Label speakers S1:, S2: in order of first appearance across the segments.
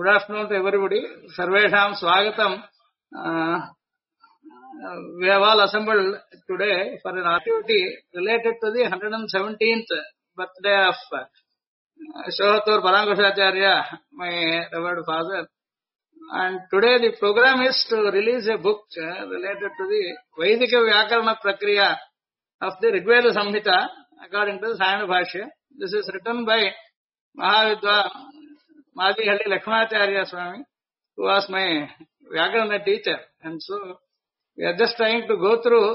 S1: Good afternoon to everybody. Sarvesham Swagatam. We have all assembled today for an activity related to the 117th birthday of Shohatur Parankushacharya, my revered father. And today the program is to release a book related to the Vaidika Vyakarana Prakriya of the Rigveda Samhita according to the Sayana Bhashya. This is written by Mahavidwan Madihalli Lakshmanacharya Swami, who was my Vyakarana teacher. And so we are just trying to go through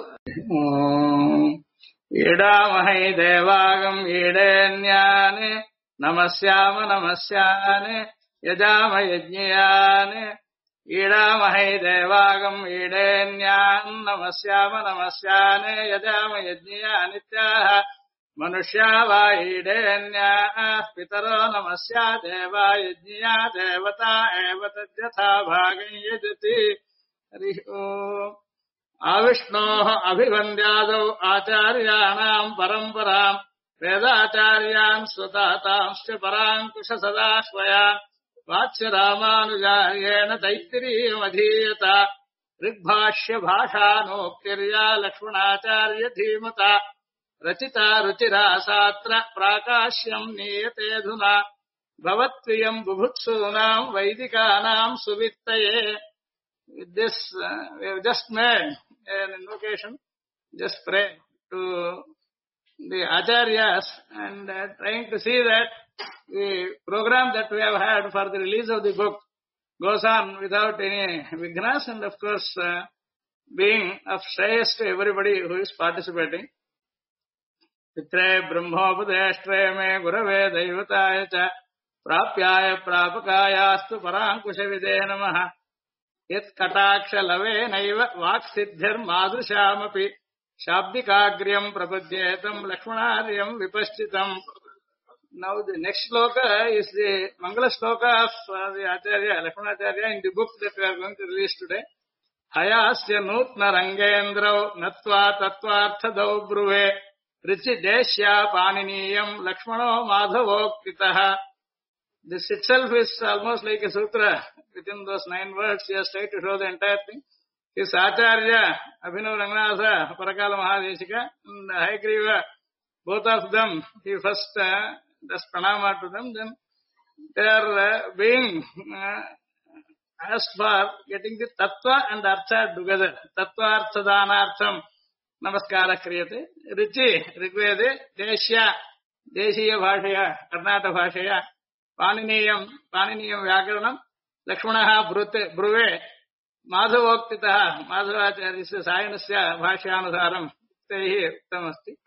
S1: Idamahai Devagam Idanyane Namasyama Namasyane Yajama Yajnayane Idamahai Devagam Idanyan Namasyama Namasyane Yajama Yajnaya Manushya Idanya Pitaro Namasya Deva Yajnaya Devata Evatajatha Bhagam Yajati Avishnoh Abhivandyadau Acharyanam Paramparam Vedacharyan Swatatamsya Parankusha Sadashvaya Vatsya Ramanujayena Taittiriya Madhiyata Rigbhashya Bhasha Noktirya Lakshmanacharya Dhimata Rachita Ruchira Satra Prakashyam Niyate Dhuna Bhavatviyam Bubhutsunam Vaidikanam Suvittaye. With this, we have just made an invocation. Just pray to the Acharyas and trying to see that the program that we have had for the release of the book goes on without any vignas and of course being of shreyas to everybody who is participating. Pitre Brahmopadeshtre me Gurave Daivataya cha Prapyaya Prapakayastu Parankushavide Namaha Yat Kataksha Lave Naiva Vaksiddhir Madhushamapi Shabdikagryam Prapadyetam Lakshmanaryam Vipashchitam. Now the next sloka is the Mangala sloka of the Acharya, Lakshmanacharya in the book that we are going to release today. Hayasya Nutna Rangendrau Natva Tattvarthadau Bruve Richi Deshya Paniniyam Lakshmano Madhavokitaha. This itself is almost like a sutra. Within those 9 words, he has tried to show the entire thing. His Acharya, Abhinav Ranganatha, Parakala Mahadeshika, and Hayagriva, both of them, he first does pranama to them, then they are being asked for getting the tattva and artha together. Tattva artha dhanartham namaskara kriyate. Richi, Rigvede, Deshya, Deshiya Bhashaya, Karnata Bhashaya, Paniniyam Vyakaranam, Lakshmanaha Bruve, Madhavoktitaha, Madhavacharya Sayanasya Bhashyanusaram, Tehi Uttamasti.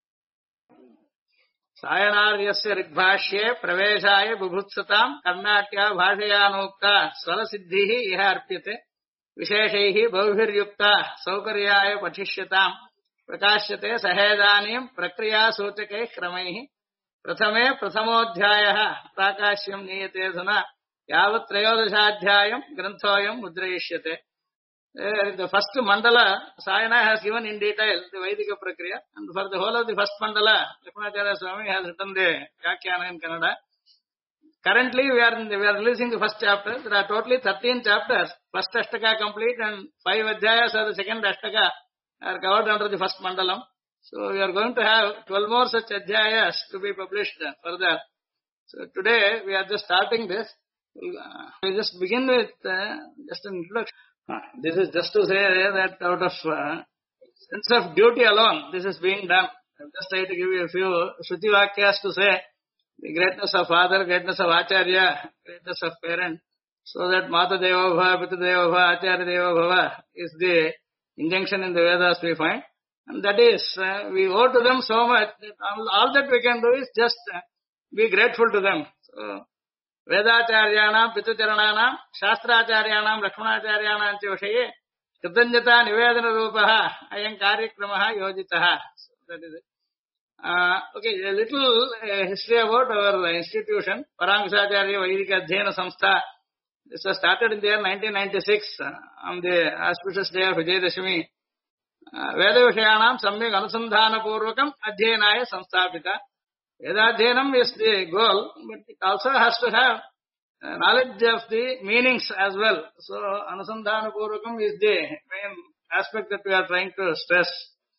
S1: Sayanaryasya Rigbhashye Praveshaya Bubhutsatam Karnatya Bhashayanukta Svalasiddhihi Iha Arpyate Visheshaihi Bhavhiryukta Saukaryaya Patishyatam Prakashyate Sahedanim Prakriya Sochake Kramaihi Prathame Prathamodhyayah Prakashyam Niyate Dhuna Yavat Trayodashadhyayam Granthoyam Mudrayishyate. The first mandala, Sayana has given in detail the Vaidika Prakriya, and for the whole of the first mandala, Lakshmanacharya Swami has written the Vyakyana in Kannada. Currently, we are releasing the first chapter. There are totally 13 chapters. First Ashtaka complete and 5 Adhyayas of the second Ashtaka are covered under the first mandalam. So we are going to have 12 more such Adhyayas to be published further. So today, we are just starting this. We'll just begin with just an introduction. This is just to say that out of sense of duty alone, this is being done. I'll just try to give you a few Shruti Vakyas to say the greatness of father, greatness of Acharya, greatness of parent, so that Mata Deva Bhava, Pita Deva Bhava, Acharya Deva Bhava is the injunction in the Vedas we find. And that is, we owe to them so much that all that we can do is just be grateful to them. So, Vedacharyanam, Pitucharananam, Shastracharyanam, Lakshmanacharyanam Chivashaye, Kritanyata Nivedana Rupaha, Ayam Karyakramaha Yojitaha. So that is it. Okay, a little history about our institution, Parankushacharya Vaidika Adhyayana Samstha. This was started in the year 1996 on the auspicious day of Vijayadashami. Veda Vishayanam Samyak Anusandhana Purvakam Adhyayanaya Samsthapita. Vedadhyanam is the goal, but it also has to have knowledge of the meanings as well. So, Anusandhana Purvakam is the main aspect that we are trying to stress.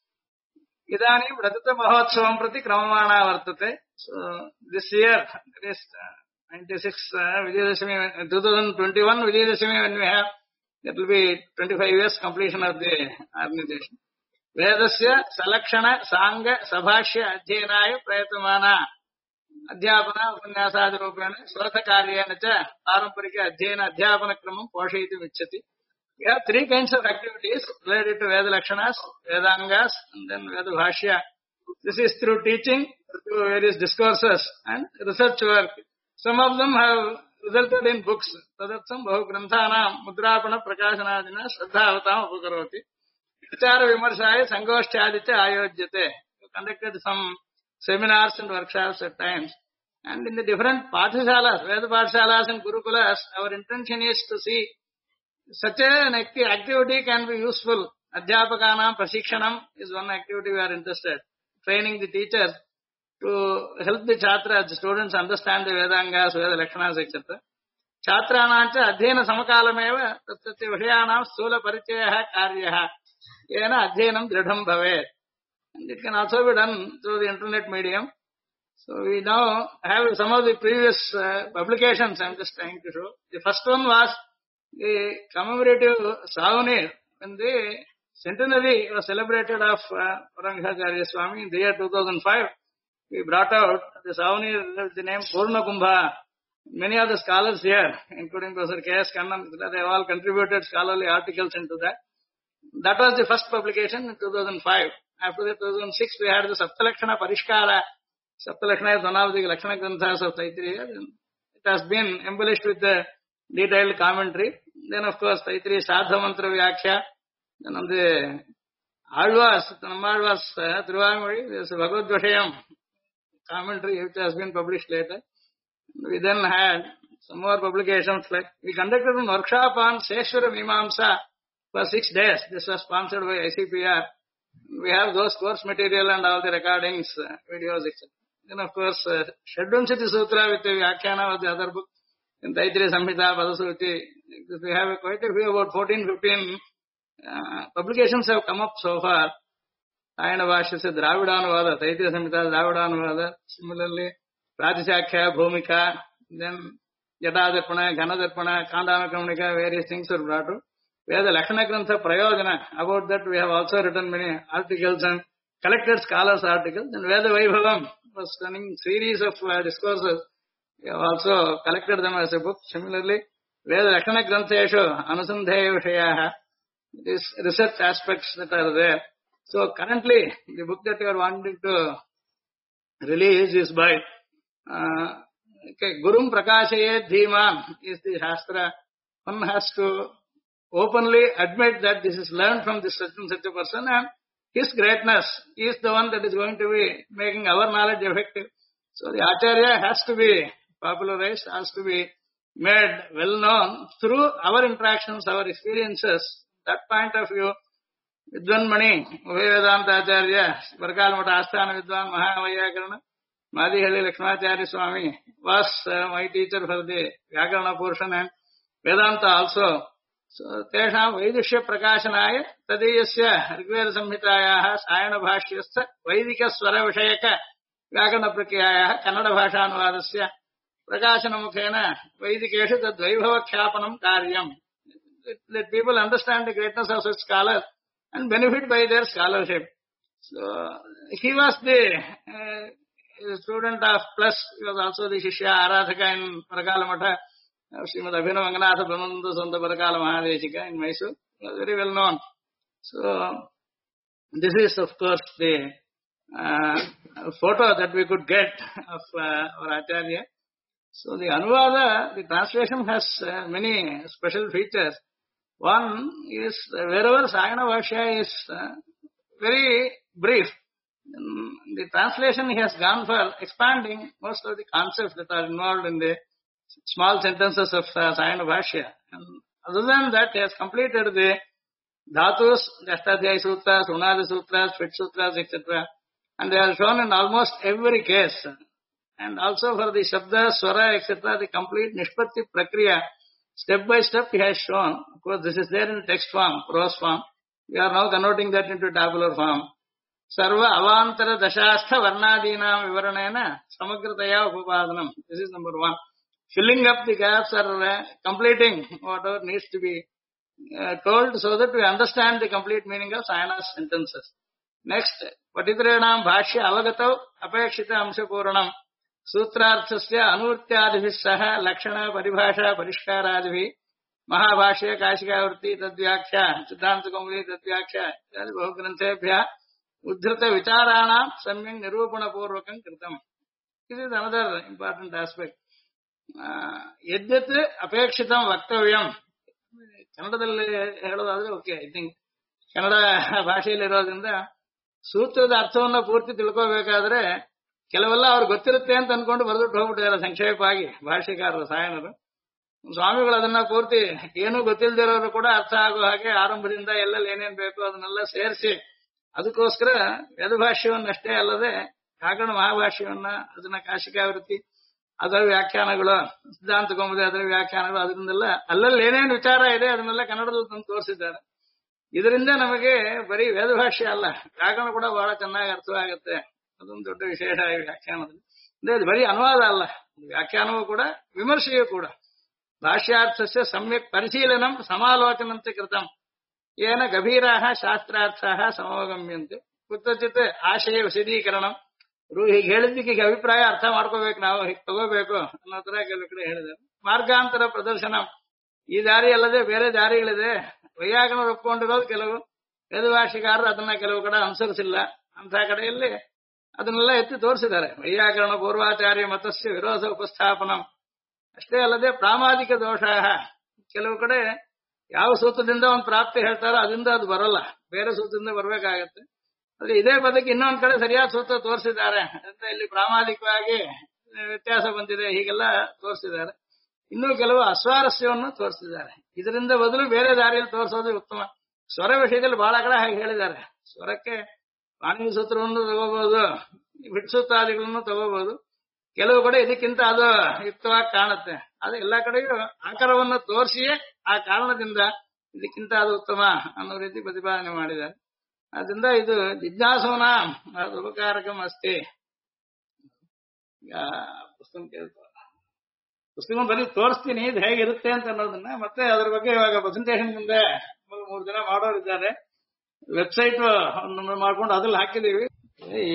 S1: Idanim Radhata Mahotsavam Prati Kramamana Vartate. So, this year, it is 96 Vijayadashami, 2021 Vijayadashami when we have, it will be 25 years completion of the organization. Vedasya Salakshana Sangha Sabhashya Adhyanaya Prayatamana Adhyapana Upanyasadi Rupena Swatha Karyena Cha Paramparika Adhyana Adhyapana Kramam Poshayiti Vichati. We have three kinds of activities related to Veda Lakshanas, Vedangas, and then Veda Bhashya. This is through teaching, through various discourses, and research work. Some of them have resulted in books. Tadatsam Bahu Granthanam Mudrapana Prakashanadina Shraddhavatam Upakaroti. Vichara Vimarshaya Sangoshtyadicha Ayojyate. We conducted some seminars and workshops at times. And in the different Pathashalas, Veda Pathashalas and Gurukulas, our intention is to see such an activity can be useful. Adhyapakanam Prashikshanam is one activity we are interested. Training the teachers to help the Chhatras, the students understand the Vedangas, Veda Lakshanas, etc. Chhatranancha Adhyana Samakalameva Tatsati Vishayanam Sthula Parichayaha Karyaha Yena Adhyanam Dridham Bhavet. And it can also be done through the internet medium. So we now have some of the previous publications I am just trying to show. The first one was the commemorative Savanir when the centenary was celebrated of Paramhansa Swami in the year 2005. We brought out the Savanir with the name Purna Kumbha. Many of the scholars here, including Professor K.S. Kannan, they have all contributed scholarly articles into that. That was the first publication in 2005. After that, 2006, we had the Saptalakshana Parishkara. Saptalakshana is one of the Lakshana Granthas of Taittiriya. It has been embellished with the detailed commentary. Then, of course, Taittiriya Sadha Mantra Vyakhya. Then on the Alvas, Nammalvas, Thiruvamuri, there is a Bhagavad Vishayam commentary which has been published later. We then had some more publications like we conducted a workshop on Seshwara Mimamsa for 6 days. This was sponsored by ICPR. We have those course material and all the recordings, videos, etc. Then of course, Shadvanshati Sutra with the Vyakhana of the other book, in Taittiriya Samhita, Padasuti. We have quite a few, about 14, 15 publications have come up so far. Ayana Bhashya said Dravidanuvada, Taittiriya Samhita, Dravidanuvada. Similarly, Pratishakhya, Bhumika, then Jatadarpana, Ghanadarpana, Kandana Kamnika, various things were brought to. We have the Lakshana Grantha Prayojana. About that we have also written many articles and collected scholars' articles. And Veda Vaibhavam was running series of discourses. We have also collected them as a book. Similarly, Veda Lakshana Grantheshu, Anusandheya Vishayaha, these research aspects that are there. So currently, the book that we are wanting to release is by Gurum Prakashayet Dhiman is the Shastra. One has to openly admit that this is learned from this such and such a person and his greatness is the one that is going to be making our knowledge effective. So the Acharya has to be popularized, has to be made well known through our interactions, our experiences. That point of view, Vidwan Mani, Vedanta Acharya, Varkal Mata Asthana Vidwan Mahavaiyakarana, Madhihalli Lakshmacharya Swami was my teacher for the Vyakarana portion and Vedanta also. So, Tesham Vaidishya Prakashanaya Tadiyasya Rigveda Samhitayaha Sayana Bhashyastha Vaidika Swara Vishayaka Vyakarana Prakriyayaha Kannada Bhashanuvadasya Prakashana Mukhena Vaidikeshu Tad Vaibhava Khyapanam Karyam. Let people understand the greatness of such scholars and benefit by their scholarship. So, he was the student of plus, he was also the Shishya Aradhaka in Parakalamata. Srimad Abhinav Anganatha Brahmananda Santa Parakala Mahadeshika in Mysore. He was very well known. So, this is of course the photo that we could get of our Acharya. So, the Anuvada, the translation has many special features. One is wherever Sayana Bhashya is very brief. The translation he has gone for expanding most of the concepts that are involved in the small sentences of Sayana Bhashya. And other than that, he has completed the Dhatus, the Ashtadhyayi Sutras, Unadi Sutras, Fit Sutras, etc. And they are shown in almost every case. and also for the Shabda, Swara, etc., the complete Nishpatti Prakriya, step by step he has shown. Of course, this is there in text form, prose form. We are now converting that into tabular form. Sarva avantara dashastha varnadinam vivaranena samagrataya upapadanam. This is number one. Filling up the gaps or completing whatever needs to be told so that we understand the complete meaning of Sayana's sentences. Next, Patitrenam Bhashya Avagatav Apekshita Amsha Puranam Sutrarthasya Anurtyadibhis Saha Lakshana Paribhasha Parishkaradibhi Mahabhashya Kashikavurti Tadvyakhya Siddhanta Kaumudi Tadvyakhya Ityadi Bahugranthebhya Uddhrita Vicharanam Samyang Nirupana Purvakam Kritam. This is another important aspect. Yadyat Apekshitam Vaktavyam. ಕನ್ನಡದಲ್ಲಿ ಹೇಳೋದಾದ್ರೆ okay I think Kannada ಭಾಷೆಯಲ್ಲಿ ಇರೋದ್ರಿಂದ ಸೂತ್ರದ ಅರ್ಥವನ್ನ ಪೂರ್ತಿ ತಿಳ್ಕೋಬೇಕಾದ್ರೆ ಕೆಲವೆಲ್ಲ ಅವ್ರಿಗೆ ಗೊತ್ತಿರುತ್ತೆ ಅಂತ ಅನ್ಕೊಂಡು ಬರೆದುಟ್ಟು ಹೋಗ್ಬಿಟ್ಟಿದ್ದಾರೆ ಸಂಕ್ಷೇಪವಾಗಿ ಭಾಷೆಕಾರರು ಸಾಯಣರು. ಸ್ವಾಮಿಗಳು ಅದನ್ನ ಪೂರ್ತಿ ಏನೂ ಗೊತ್ತಿಲ್ದಿರೋರು ಕೂಡ ಅರ್ಥ ಆಗೋ ಹಾಗೆ ಆರಂಭದಿಂದ ಎಲ್ಲೆಲ್ಲಿ ಏನೇನ್ ಬೇಕು ಅದನ್ನೆಲ್ಲ ಸೇರಿಸಿ ಅದಕ್ಕೋಸ್ಕರ ವೇದಭಾಷ್ಯವನ್ನಷ್ಟೇ ಅಲ್ಲದೆ ಕಾಕಣ ಮಹಾಭಾಷ್ಯವನ್ನ ಅದನ್ನ ಕಾಶಿಕಾವೃತ್ತಿ ಅದರ ವ್ಯಾಖ್ಯಾನಗಳು ಸಿದ್ಧಾಂತ ಕೌಮುದಿ ಅದರ ವ್ಯಾಖ್ಯಾನಗಳು ಅದರಿಂದೆಲ್ಲ ಅಲ್ಲಲ್ಲಿ ಏನೇನು ವಿಚಾರ ಇದೆ ಅದನ್ನೆಲ್ಲ ಕನ್ನಡದಲ್ಲಿ ತಂದು ತೋರಿಸಿದ್ದಾರೆ. ಇದರಿಂದ ನಮಗೆ ಬರೀ ವೇದಭಾಷ್ಯ ಅಲ್ಲ ವ್ಯಾಕರಣ ಕೂಡ ಬಹಳ ಚೆನ್ನಾಗಿ ಅರ್ಥವಾಗುತ್ತೆ. ಅದೊಂದು ದೊಡ್ಡ ವಿಶೇಷ ಈ ವ್ಯಾಖ್ಯಾನದಲ್ಲಿ. ಅಂದ್ರೆ ಇದು ಬರೀ ಅನುವಾದ ಅಲ್ಲ, ವ್ಯಾಖ್ಯಾನವೂ ಕೂಡ ವಿಮರ್ಶೆಯೂ ಕೂಡ. ಭಾಷ್ಯಾರ್ಥಸ್ಯ ಸಮ್ಯಕ್ ಪರಿಶೀಲನಂ ಸಮಾಲೋಚನಂತೆ ಕೃತಂ ಏನ ಗಭೀರಾಹ ಶಾಸ್ತ್ರಾರ್ಥಾಹ ಸಮೋಗಮ್ಯಂತೆ ಕುತಚಿತ್ ಆಶಯ ವಿಶದೀಕರಣಂ. ಹೀಗೆ ಹೇಳಿದ್ದಕ್ಕೆ ಈಗ ಅಭಿಪ್ರಾಯ ಅರ್ಥ ಮಾಡ್ಕೋಬೇಕು, ನಾವು ಹೀಗೆ ತಗೋಬೇಕು ಅನ್ನೋ ತರ ಕೆಲವು ಕಡೆ ಹೇಳಿದ್ದಾರೆ. ಮಾರ್ಗಾಂತರ ಪ್ರದರ್ಶನ, ಈ ದಾರಿ ಅಲ್ಲದೆ ಬೇರೆ ದಾರಿಗಳಿದೆ. ವೈಯಾಕರಣರು ಒಪ್ಕೊಂಡಿರೋದು ಕೆಲವು, ವೇದಭಾಷಿಕಾರರು ಅದನ್ನ ಕೆಲವು ಕಡೆ ಅನುಸರಿಸಿಲ್ಲ. ಅಂತ ಕಡೆಯಲ್ಲಿ ಅದನ್ನೆಲ್ಲ ಎತ್ತಿ ತೋರಿಸಿದ್ದಾರೆ. ವೈಯಾಕರಣ ಪೂರ್ವಾಚಾರ್ಯ ಮತಸ್ಯ ವಿರೋಧ ಉಪಸ್ಥಾಪನ ಅಷ್ಟೇ ಅಲ್ಲದೆ ಪ್ರಾಮಾದಿಕ ದೋಷ, ಕೆಲವು ಕಡೆ ಯಾವ ಸೂತ್ರದಿಂದ ಒಂದು ಪ್ರಾಪ್ತಿ ಹೇಳ್ತಾರೋ ಅದರಿಂದ ಅದು ಬರೋಲ್ಲ, ಬೇರೆ ಸೂತ್ರದಿಂದ ಬರ್ಬೇಕಾಗತ್ತೆ. ಆದ್ರೆ ಇದೇ ಪದಕ್ಕೆ ಇನ್ನೊಂದ್ ಕಡೆ ಸರಿಯಾದ ಸೂತ್ರ ತೋರಿಸಿದ್ದಾರೆ ಅಂತ ಇಲ್ಲಿ ಪ್ರಾಮಾಣಿಕವಾಗಿ ವ್ಯತ್ಯಾಸ ಬಂದಿದೆ, ಹೀಗೆಲ್ಲ ತೋರಿಸಿದ್ದಾರೆ. ಇನ್ನೂ ಕೆಲವು ಅಸ್ವಾರಸ್ಯವನ್ನು ತೋರಿಸಿದ್ದಾರೆ. ಇದರಿಂದ ಬದಲು ಬೇರೆ ದಾರಿಯಲ್ಲಿ ತೋರಿಸೋದು ಉತ್ತಮ. ಸ್ವರ ವಿಷಯದಲ್ಲಿ ಬಹಳ ಕಡೆ ಹಾಗೆ ಹೇಳಿದ್ದಾರೆ. ಸ್ವರಕ್ಕೆ ಪಾಣಿನಿ ಸೂತ್ರವನ್ನು ತಗೋಬಹುದು, ವಿಟ್ಸೂತ್ರಾದಿಗಳನ್ನು ತಗೋಬಹುದು. ಕೆಲವು ಕಡೆ ಇದಕ್ಕಿಂತ ಅದು ಯುಕ್ತವಾಗಿ ಕಾಣುತ್ತೆ. ಆದ್ರೆ ಎಲ್ಲಾ ಕಡೆಯೂ ಆಕಾರವನ್ನು ತೋರಿಸಿಯೇ ಆ ಕಾರಣದಿಂದ ಇದಕ್ಕಿಂತ ಅದು ಉತ್ತಮ ಅನ್ನೋ ರೀತಿ ಪ್ರತಿಪಾದನೆ ಮಾಡಿದ್ದಾರೆ. ಅದರಿಂದ ಇದು ಜಿಜ್ಞಾಸೋನ ಉಪಕಾರಕಂ ಅಸ್ತಿ. ಪುಸ್ತಕ ಬರೀ ತೋರಿಸ್ತೀನಿ ಇದು ಹೇಗಿರುತ್ತೆ ಅಂತ ಅನ್ನೋದನ್ನ, ಮತ್ತೆ ಅದ್ರ ಬಗ್ಗೆ ಇವಾಗ ಪ್ರೆಸೆಂಟೇಷನ್ ಮುಂದೆ 3 ಜನ ಮಾಡೋರಿದ್ದಾರೆ. ವೆಬ್ಸೈಟ್ ಮಾಡ್ಕೊಂಡು ಅದ್ರಲ್ಲಿ ಹಾಕಿದೀವಿ. ಈ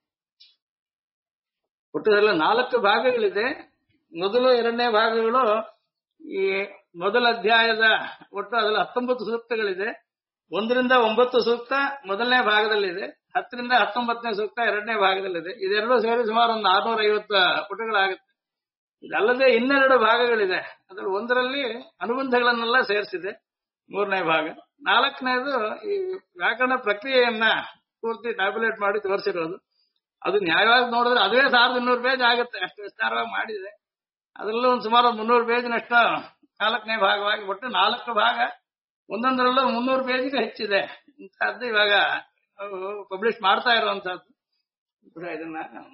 S1: ಒಟ್ಟದಲ್ಲಿ 4 ಭಾಗಗಳಿದೆ. ಮೊದಲು 2ನೇ ಭಾಗಗಳು ಈ ಮೊದಲ ಅಧ್ಯಾಯದ ಒಟ್ಟು ಅದ್ರಲ್ಲಿ 19 ಸೂಕ್ತಗಳಿದೆ. 1 ರಿಂದ 9 ಸೂಕ್ತ ಮೊದಲನೇ ಭಾಗದಲ್ಲಿದೆ, 10 ರಿಂದ 19ನೇ ಸೂಕ್ತ 2ನೇ ಭಾಗದಲ್ಲಿದೆ. ಇದೆರಡೂ ಸೇರಿ ಸುಮಾರು ಒಂದು 650 ಪುಟಗಳಾಗುತ್ತೆ. ಇದಲ್ಲದೆ 2 ಭಾಗಗಳಿದೆ. ಅದ್ರಲ್ಲಿ ಒಂದರಲ್ಲಿ ಅನುಬಂಧಗಳನ್ನೆಲ್ಲ ಸೇರಿಸಿದೆ 3ನೇ ಭಾಗ. 4ನೇದು ಈ ವ್ಯಾಕರಣ ಪ್ರಕ್ರಿಯೆಯನ್ನ ಪೂರ್ತಿ ಟ್ಯಾಬ್ಯುಲೇಟ್ ಮಾಡಿ ತೋರಿಸಿರೋದು. ಅದು ನ್ಯಾಯವಾಗಿ ನೋಡಿದ್ರೆ ಅದೇ 1200 ಪೇಜ್ ಆಗುತ್ತೆ, ಅಷ್ಟು ವಿಸ್ತಾರವಾಗಿ ಮಾಡಿದೆ. ಅದರಲ್ಲೂ ಒಂದು ಸುಮಾರು 300 ಪೇಜ್ನಷ್ಟು 4ನೇ ಭಾಗವಾಗಿ, ಒಟ್ಟು 4 ಭಾಗ, ಒಂದೊಂದರಲ್ಲೂ 300 ಪೇಜ್ಗೆ ಹೆಚ್ಚಿದೆ. ಇಂತಹದ್ದು ಇವಾಗ ಪಬ್ಲಿಷ್ ಮಾಡ್ತಾ ಇರುವಂತಹದ್ದು. ಇದನ್ನ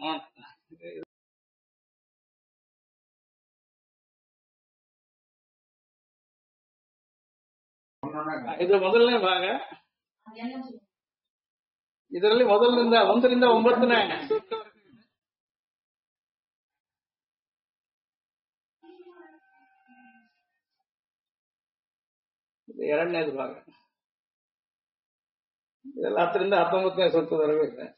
S1: ಇದು ಮೊದಲನೇ ಭಾಗ. ಇದರಲ್ಲಿ ಮೊದಲಿನಿಂದ 1 ರಿಂದ 9ನೇ ಎರಡನೇದು ಭಾಗ. ಇದೆಲ್ಲ 10 ರಿಂದ 19ನೇ ಸೂಕ್ತದವರೆಗೂ ಇದೆ.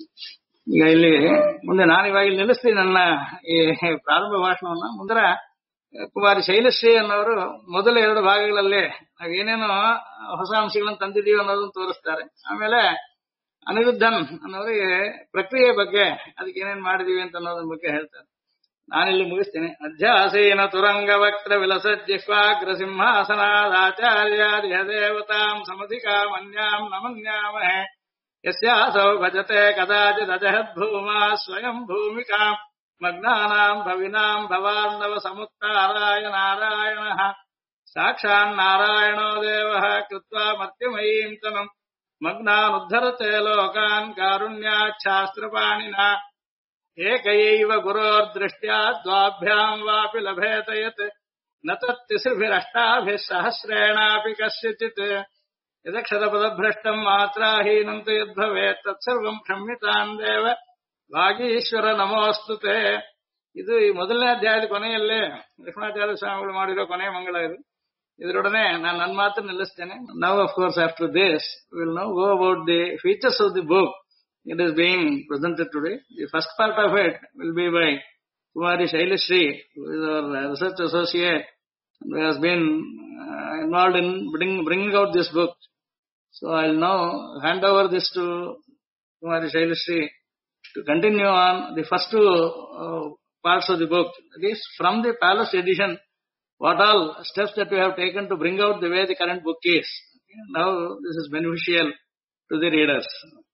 S1: ಈಗ ಇಲ್ಲಿ ಮುಂದೆ ನಾನಿವಾಗ ಇಲ್ಲಿ ನಿಲ್ಲಿಸ್ತೀನಿ ನನ್ನ ಈ ಪ್ರಾರಂಭ ಭಾಷಣವನ್ನ. ಮುಂದರ ಕುಮಾರಿ ಶೈಲಶ್ರೀ ಅನ್ನೋರು ಮೊದಲ 2 ಭಾಗಗಳಲ್ಲಿ ನಾವೇನೇನು ಹೊಸ ಅಂಶಗಳನ್ನು ತಂದಿದ್ದೀವಿ ಅನ್ನೋದನ್ನ ತೋರಿಸ್ತಾರೆ. ಆಮೇಲೆ ಅನಿರುದ್ಧನ್ ಅನ್ನೋರಿಗೆ ಪ್ರಕ್ರಿಯೆ ಬಗ್ಗೆ ಅದಕ್ಕೆ ಏನೇನ್ ಮಾಡಿದೀವಿ ಅಂತ ಅನ್ನೋದ್ರ ಬಗ್ಗೆ ಹೇಳ್ತಾರೆ. ನಾನಿಲ್ಲಿ ಮುಗಿಸ್ತೇನೆ. ಅಧ್ಯಾಸೀನ ತುರಂಗ ವಕ್ರ ವಿಲಸಜ್ಜಿಹ್ವಾಗ್ರ ಸಿಂಹಾಸನಾದಾಚಾರ್ಯಾದಿಹ ದೇವತಾಂ ಸಮಧಿಕಾಮನ್ಯಾಂ ನಮನ್ಯಾಮಹೇ ಯಸ್ಯಾಸೌ ಭಜತೆ ಕದಾಚಿದಜಹದ್ಭೂಮಾ ಸ್ವಯಂ ಭೂಮಿಕಾಂ ಮಗ್ನಾನಾಂ ಭವಿನಾಂ ಭವಾರ್ಣವ ಸಮುತ್ತಾರಾಯ ನಾರಾಯಣಃ ಸಾಕ್ಷಾನ್ನಾರಾಯಣೋ ದೇವಃ ಕೃತ್ವಾ ಮರ್ತ್ಯಮಯೀಂ ತನಂ ಮಗ್ನಾನುದ್ಧರತೆ ಲೋಕಾನ್ ಕಾರುಣ್ಯಾಚ್ಛಾಸ್ತ್ರಪಾಣಿನಾ ಏಕೈವ ಗುರೋರ್ದೃಷ್ಟ್ಯಾ ದ್ವಾಭ್ಯಾಂ ವಾಪಿ ಲಭೇತ ಯತ್ ನ ತತ್ತಿಸ್ರಿಭಿರಷ್ಟಾಭಿಃ ಸಹಸ್ರೇಣಾಪಿ ಕಸ್ಯಚಿತ್ ಯದಕ್ಷರಪದಭ್ರಷ್ಟಂ ಮಾತ್ರಾಹೀನಂತು ಯದ್ಭವೇತ್ ತತ್ಸರ್ವಂ ಕ್ಷಮ್ಯತಾಂ ದೇವ ಭಾಗೀಶ್ವರ ನಮೋಸ್ತುತೆ. ಇದು ಈ ಮೊದಲನೇ ಅಧ್ಯಾಯದ ಕೊನೆಯಲ್ಲೇ ಲಕ್ಷ್ಮಣಾಚಾರ್ಯ ಸ್ವಾಮಿಗಳು ಮಾಡಿರೋ ಕೊನೆಯ ಮಂಗಳ ಇದು. ಇದರೊಡನೆ ನಾನು ನನ್ನ ಮಾತು ನಿಲ್ಲಿಸ್ತೇನೆ. Now of course after this will now go about the features of the book. It is being presented today. The first part of it will be by Kumari Shailashri, who is our research associate and who has been involved in bringing out this book. So I'll now hand over this to Kumari Shailashri to continue on the first 2 parts of the book. That is, from the Palace edition, what all steps that we have taken to bring out the way the current book is. Now this is beneficial to the readers.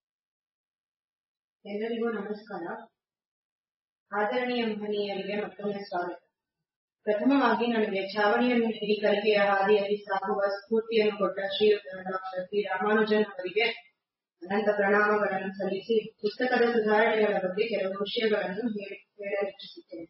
S2: ಎಲ್ಲರಿಗೂ ನಮಸ್ಕಾರ. ಆದರಣೀಯ ಮಹನೀಯರಿಗೆ ಮತ್ತೊಮ್ಮೆ ಸ್ವಾಗತ. ಪ್ರಥಮವಾಗಿ ನನಗೆ ಛಾವಣಿಯನ್ನು ನೀಡಿ ಕಲಿಕೆಯ ಹಾದಿಯಲ್ಲಿ ಸಾಗುವ ಸ್ಫೂರ್ತಿಯನ್ನು ಕೊಟ್ಟ ಶ್ರೀಯುತ ಡಾಕ್ಟರ್ ಪಿ ರಾಮಾನುಜನ್ ಅವರಿಗೆ ಅನಂತ ಪ್ರಣಾಮಗಳನ್ನು ಸಲ್ಲಿಸಿ ಪುಸ್ತಕದ ಸುಧಾರಣೆಗಳ ಬಗ್ಗೆ ಕೆಲವು ವಿಷಯಗಳನ್ನು ಹೇಳಲಿಚ್ಛಿಸುತ್ತೇನೆ.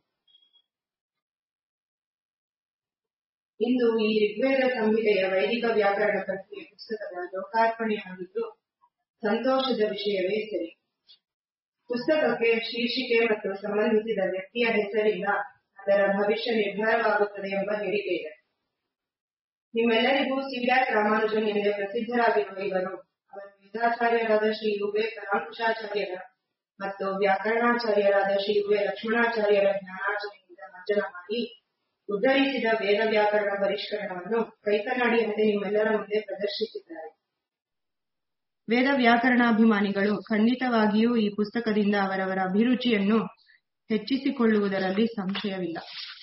S2: ಇಂದು ಈ ಋಗ್ವೇದ ಸಂಹಿತೆಯ ವೈದಿಕ ವ್ಯಾಕರಣ ಪ್ರಕ್ರಿಯೆ ಪುಸ್ತಕದ ಲೋಕಾರ್ಪಣೆಯಾಗಿದ್ದು ಸಂತೋಷದ ವಿಷಯವೇ ಸರಿ. ಪುಸ್ತಕಕ್ಕೆ ಶೀರ್ಷಿಕೆ ಮತ್ತು ಸಂಬಂಧಿಸಿದ ವ್ಯಕ್ತಿಯ ಹೆಸರಿಲ್ಲ ಅದರ ಭವಿಷ್ಯ ನಿರ್ಧಾರವಾಗುತ್ತದೆ ಎಂಬ ಹೇಳಿಕೆ ಇದೆ. ನಿಮ್ಮೆಲ್ಲರಿಗೂ ಸಿಡ್ಯಾಕ್ ರಾಮಾನುಜನ್ ಎಂದೇ ಪ್ರಸಿದ್ಧರಾಗಿರುವ ಇವರು ಅವರ ವೇದಾಚಾರ್ಯರಾದ ಶ್ರೀ ಯುವೆ ಪರಾಂಕುಶಾಚಾರ್ಯರ ಮತ್ತು ವ್ಯಾಕರಣಾಚಾರ್ಯರಾದ ಶ್ರೀ ಯುವೆ ಲಕ್ಷ್ಮಣಾಚಾರ್ಯರ ಜ್ಞಾನಾರ್ಜನೆಯಿಂದ ಮಂಜನ ಮಾಡಿ ಉದ್ಧರಿಸಿದ ವೇದ ವ್ಯಾಕರಣ ಪರಿಷ್ಕರಣವನ್ನು ಕೈಕನಾಡಿಯಂತೆ ನಿಮ್ಮೆಲ್ಲರ ಮುಂದೆ ಪ್ರದರ್ಶಿಸಿದ್ದಾರೆ. ವೇದ ವ್ಯಾಕರಣಾಭಿಮಾನಿಗಳು ಖಂಡಿತವಾಗಿಯೂ ಈ ಪುಸ್ತಕದಿಂದ ಅವರವರ ಅಭಿರುಚಿಯನ್ನು ಹೆಚ್ಚಿಸಿಕೊಳ್ಳುವುದರಲ್ಲಿ ಸಂಶಯವಿಲ್ಲ.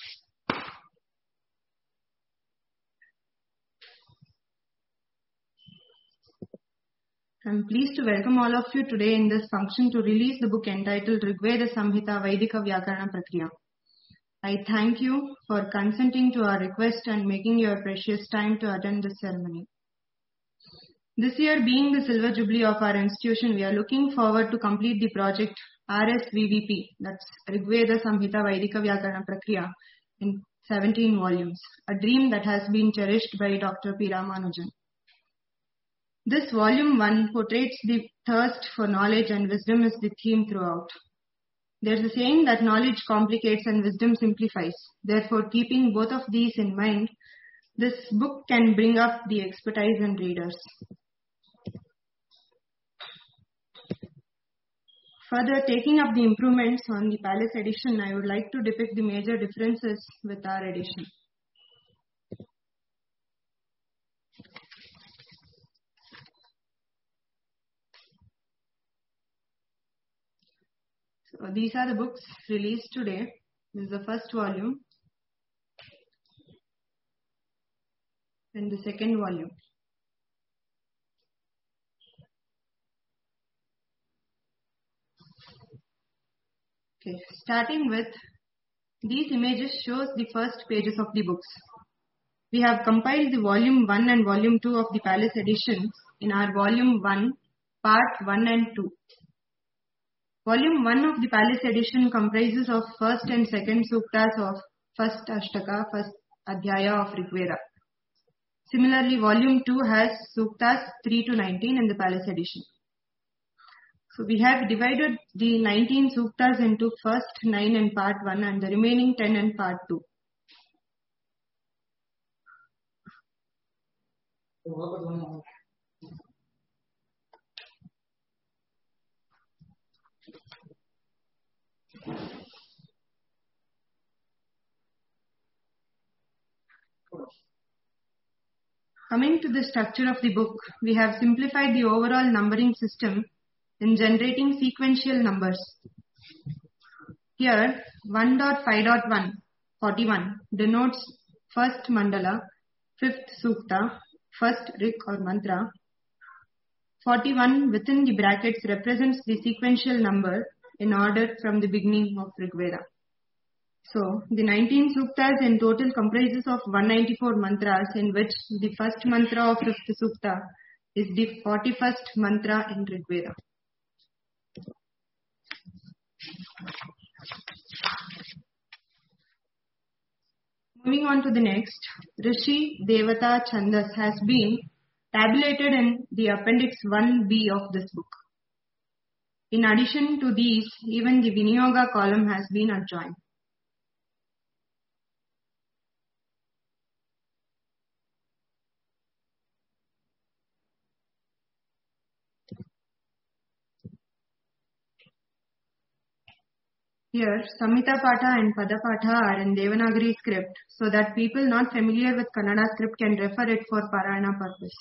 S2: I am pleased to welcome all of you today in this function to release the book entitled Rigveda Samhita Vaidika Vyakarana Prakriya. I thank you for consenting to our request and making your precious time to attend this ceremony. This year being the silver jubilee of our institution, we are looking forward to complete the project RSVVP, that's Rigveda Samhita Vaidika Vyakarana Prakriya, in 17 volumes, a dream that has been cherished by Dr. P. Ramanujan. This volume 1 portrays the thirst for knowledge and wisdom is the theme throughout. There is a saying that knowledge complicates and wisdom simplifies. Therefore, keeping both of these in mind, this book can bring up the expertise in readers. Further, taking up the improvements on the Palace edition, I would like to depict the major differences with our edition. So these are the books released today. This is the first volume and the second volume. Okay, starting with these images shows the first pages of the books. We have compiled the volume 1 and volume 2 of the Palace edition in our volume 1, part 1 and 2. Volume 1 of the Palace edition comprises of first and second suktas of first Ashtaka, first Adhyaya of Rigveda. Similarly, volume 2 has suktas 3 to 19 in the Palace edition. So we have divided the 19 suktas into first 9 in part 1 and the remaining 10 in part 2. Coming to the structure of the book, we have simplified the overall numbering system in generating sequential numbers. Here, 1.5.1, 41, denotes first mandala, fifth sukta, first rik or mantra. 41 within the brackets represents the sequential number in order from the beginning of Rig Veda. So, the 19 suktas in total comprises of 194 mantras, in which the first mantra of fifth sukta is the 41st mantra in Rig Veda. Moving on to the next, Rishi Devata Chandas has been tabulated in the appendix 1b of this book. In addition to these, even the Viniyoga column has been adjoined. Here, Samhita Patha and Pada Patha are in Devanagari script, so that people not familiar with Kannada script can refer it for Parayana purpose.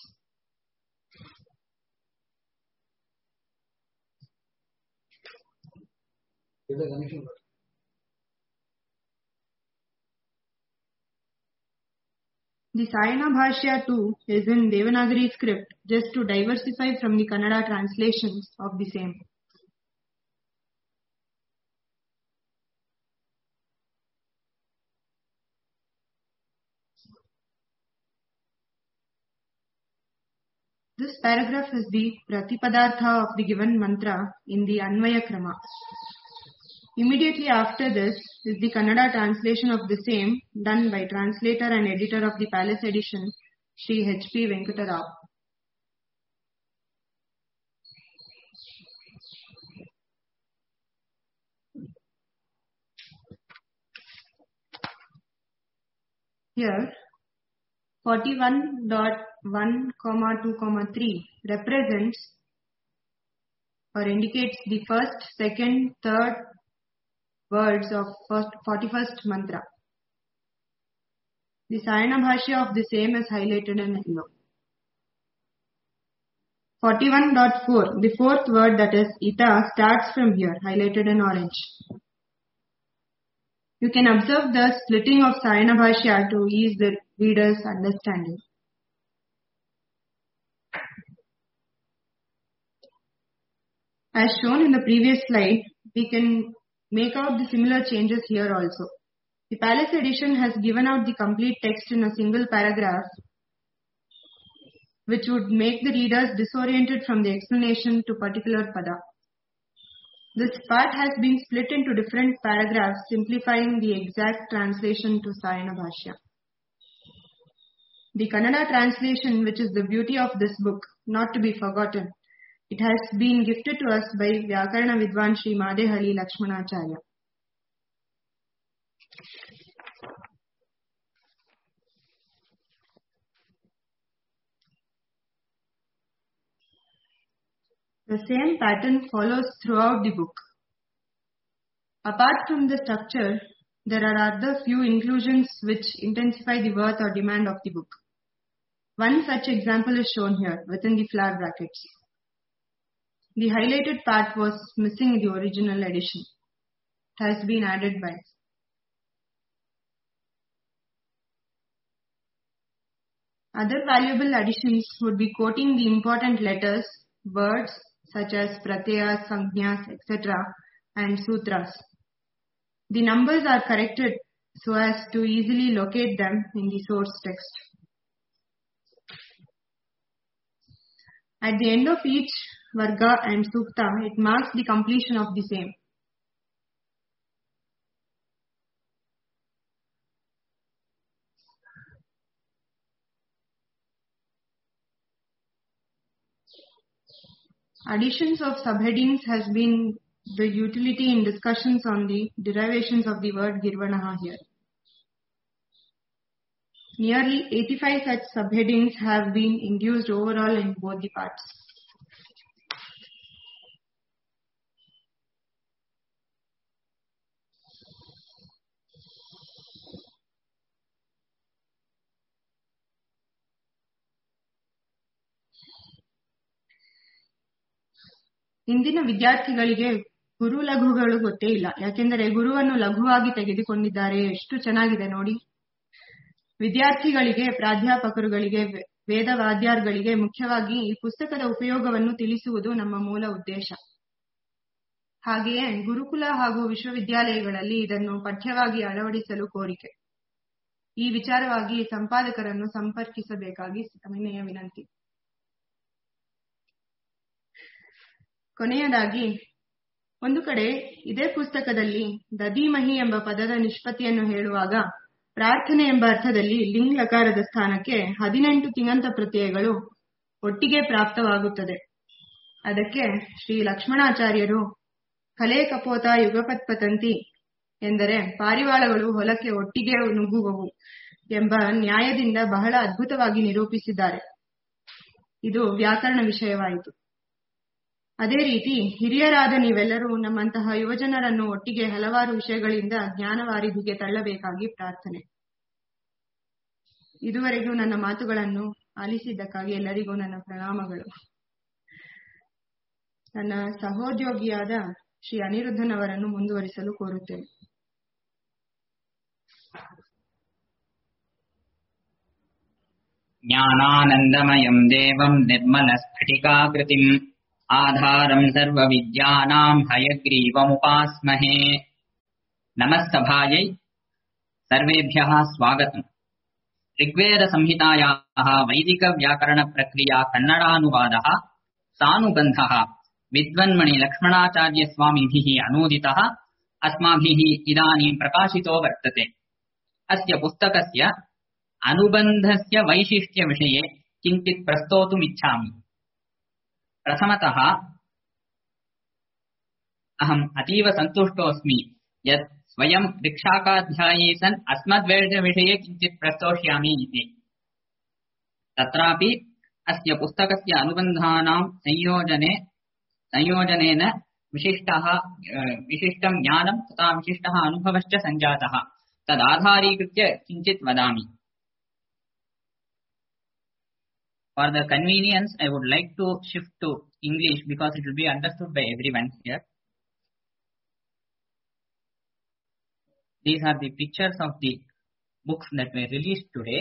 S2: The Sayana Bhashya too is in Devanagari script, just to diversify from the Kannada translations of the same. This paragraph is the Pratipadartha of the given mantra in the Anvaya Krama. Immediately after this is the Kannada translation of the same, done by translator and editor of the Palace edition, Sri H.P. Venkata Rao. Here, 41.1,2,3 represents or indicates the first, second, third words of 41st mantra. The Sayana Bhashya of the same is highlighted in yellow. 41.4, the fourth word, that is Ita, starts from here, highlighted in orange. You can observe the splitting of Sayana Bhashya to ease the reader's understanding. As shown in the previous slide, we can make out the similar changes here also. The Palace edition has given out the complete text in a single paragraph, which would make the readers disoriented from the explanation to particular pada. This part has been split into different paragraphs, simplifying the exact translation to Sayana Bhashya. The Kannada translation, which is the beauty of this book, not to be forgotten, it has been gifted to us by Vyakarana Vidwan Sri Madehalli Lakshmanacharya. The same pattern follows throughout the book. Apart from the structure, there are other few inclusions which intensify the worth or demand of the book. One such example is shown here within the flower brackets. The highlighted part was missing in the original edition. It has been added by. Other valuable additions would be quoting the important letters, words such as pratyayas, sanjnas, etc. and sutras. The numbers are corrected so as to easily locate them in the source text. At the end of each varga and sukta, it marks the completion of the same. Additions of subheadings has been the utility in discussions on the derivations of the word Girvanaha here. Nearly 85 such subheadings have been induced overall in both the parts. ಇಂದಿನ ವಿದ್ಯಾರ್ಥಿಗಳಿಗೆ ಗುರು ಲಘುಗಳು ಗೊತ್ತೇ ಇಲ್ಲ. ಯಾಕೆಂದರೆ ಗುರುವನ್ನು ಲಘುವಾಗಿ ತೆಗೆದುಕೊಂಡಿದ್ದಾರೆ. ಎಷ್ಟು ಚೆನ್ನಾಗಿದೆ ನೋಡಿ. ವಿದ್ಯಾರ್ಥಿಗಳಿಗೆ, ಪ್ರಾಧ್ಯಾಪಕರುಗಳಿಗೆ, ವೇದವಾದ್ಯರುಗಳಿಗೆ ಮುಖ್ಯವಾಗಿ ಈ ಪುಸ್ತಕದ ಉಪಯೋಗವನ್ನು ತಿಳಿಸುವುದು ನಮ್ಮ ಮೂಲ ಉದ್ದೇಶ. ಹಾಗೆಯೇ ಗುರುಕುಲ ಹಾಗೂ ವಿಶ್ವವಿದ್ಯಾಲಯಗಳಲ್ಲಿ ಇದನ್ನು ಪಠ್ಯವಾಗಿ ಅಳವಡಿಸಲು ಕೋರಿಕೆ. ಈ ವಿಚಾರವಾಗಿ ಸಂಪಾದಕರನ್ನು ಸಂಪರ್ಕಿಸಬೇಕಾಗಿ ವಿನಯ ವಿನಂತಿ. ಕೊನೆಯದಾಗಿ, ಒಂದು ಕಡೆ ಇದೇ ಪುಸ್ತಕದಲ್ಲಿ ದಧಿಮಹಿ ಎಂಬ ಪದದ ನಿಷ್ಪತ್ತಿಯನ್ನು ಹೇಳುವಾಗ ಪ್ರಾರ್ಥನೆ ಎಂಬ ಅರ್ಥದಲ್ಲಿ ಲಿಂಗ್ ಲಕಾರದ ಸ್ಥಾನಕ್ಕೆ 18 ತಿಂಗಂತ ಪ್ರತ್ಯಯಗಳು ಒಟ್ಟಿಗೆ ಪ್ರಾಪ್ತವಾಗುತ್ತದೆ. ಅದಕ್ಕೆ ಶ್ರೀ ಲಕ್ಷ್ಮಣಾಚಾರ್ಯರು ಕಲೆ ಕಪೋತ ಯುಗಪತ್ಪತಂತಿ ಎಂದರೆ ಪಾರಿವಾಳಗಳು ಹೊಲಕ್ಕೆ ಒಟ್ಟಿಗೆ ನುಗ್ಗುವವು ಎಂಬ ನ್ಯಾಯದಿಂದ ಬಹಳ ಅದ್ಭುತವಾಗಿ ನಿರೂಪಿಸಿದ್ದಾರೆ. ಇದು ವ್ಯಾಕರಣ ವಿಷಯವಾಯಿತು. ಅದೇ ರೀತಿ ಹಿರಿಯರಾದ ನೀವೆಲ್ಲರೂ ನಮ್ಮಂತಹ ಯುವಜನರನ್ನು ಒಟ್ಟಿಗೆ ಹಲವಾರು ವಿಷಯಗಳಿಂದ ಜ್ಞಾನವಾರಿಧಿಗೆ ತಳ್ಳಬೇಕಾಗಿ ಪ್ರಾರ್ಥನೆ. ಇದುವರೆಗೂ ನನ್ನ ಮಾತುಗಳನ್ನು ಆಲಿಸಿದ್ದಕ್ಕಾಗಿ ಎಲ್ಲರಿಗೂ ನನ್ನ ಪ್ರಣಾಮಗಳು. ನನ್ನ ಸಹೋದ್ಯೋಗಿಯಾದ ಶ್ರೀ ಅನಿರುದ್ಧನ್ ಅವರನ್ನು ಮುಂದುವರಿಸಲು ಕೋರುತ್ತೇನೆ.
S3: ಜ್ಞಾನಾನಂದಮಯಂ ದೇವಂ ನಿರ್ಮಲ ಸ್ಫಟಿಕಾಕೃತಿಂ ಆಧಾರಂ ಸರ್ವವಿದ್ಯಾನಾಂ ಹಯಗ್ರೀವಮುಪಾಸ್ಮಹೇ. ನಮಸ್ತಭಾಯೈ ಸರ್ವೇಭ್ಯಃ ಸ್ವಾಗತಂ. ಋಗ್ವೇದ ಸಂಹಿತಾಯಾಃ ವೈದಿಕ ವ್ಯಾಕರಣ ಪ್ರಕ್ರಿಯಾ ಕನ್ನಡಾನುವಾದಃ ಸಾನುಬಂಧಃ ವಿದ್ವನ್ಮಣಿ ಲಕ್ಷ್ಮಣಾಚಾರ್ಯ ಸ್ವಾಮಿಭಿಃ ಅನೂದಿತಃ ಅಸ್ಮಾಭಿಃ ಇದಾनीं ಪ್ರಕಾಶಿತೋ ವರ್ತತೆ. ಅಸ್ಯ ಪುಸ್ತಕಸ್ಯ ಅನುಬಂಧಸ್ಯ ವೈಶಿಷ್ಟ್ಯ ವಿಷये किञ्चित् प्रस्तोतुमिच्छामि. प्रथमतः अहम् अतीव सन्तुष्टोऽस्मि यत् स्वयं ऋक्शाकाध्यायी सन् अस्मद्वेदविषये किञ्चित् प्रस्तोष्यामि इति. तत्रापि अस्य पुस्तकस्य अनुबन्धानां संयोजनेन विशिष्टं ज्ञानं तथा विशिष्टः अनुभवश्च सञ्जातः. तदाधारीकृत्य किञ्चित् वदामि. For the convenience, I would like to shift to English because it will be understood by everyone here. These are the pictures of the books that were released today.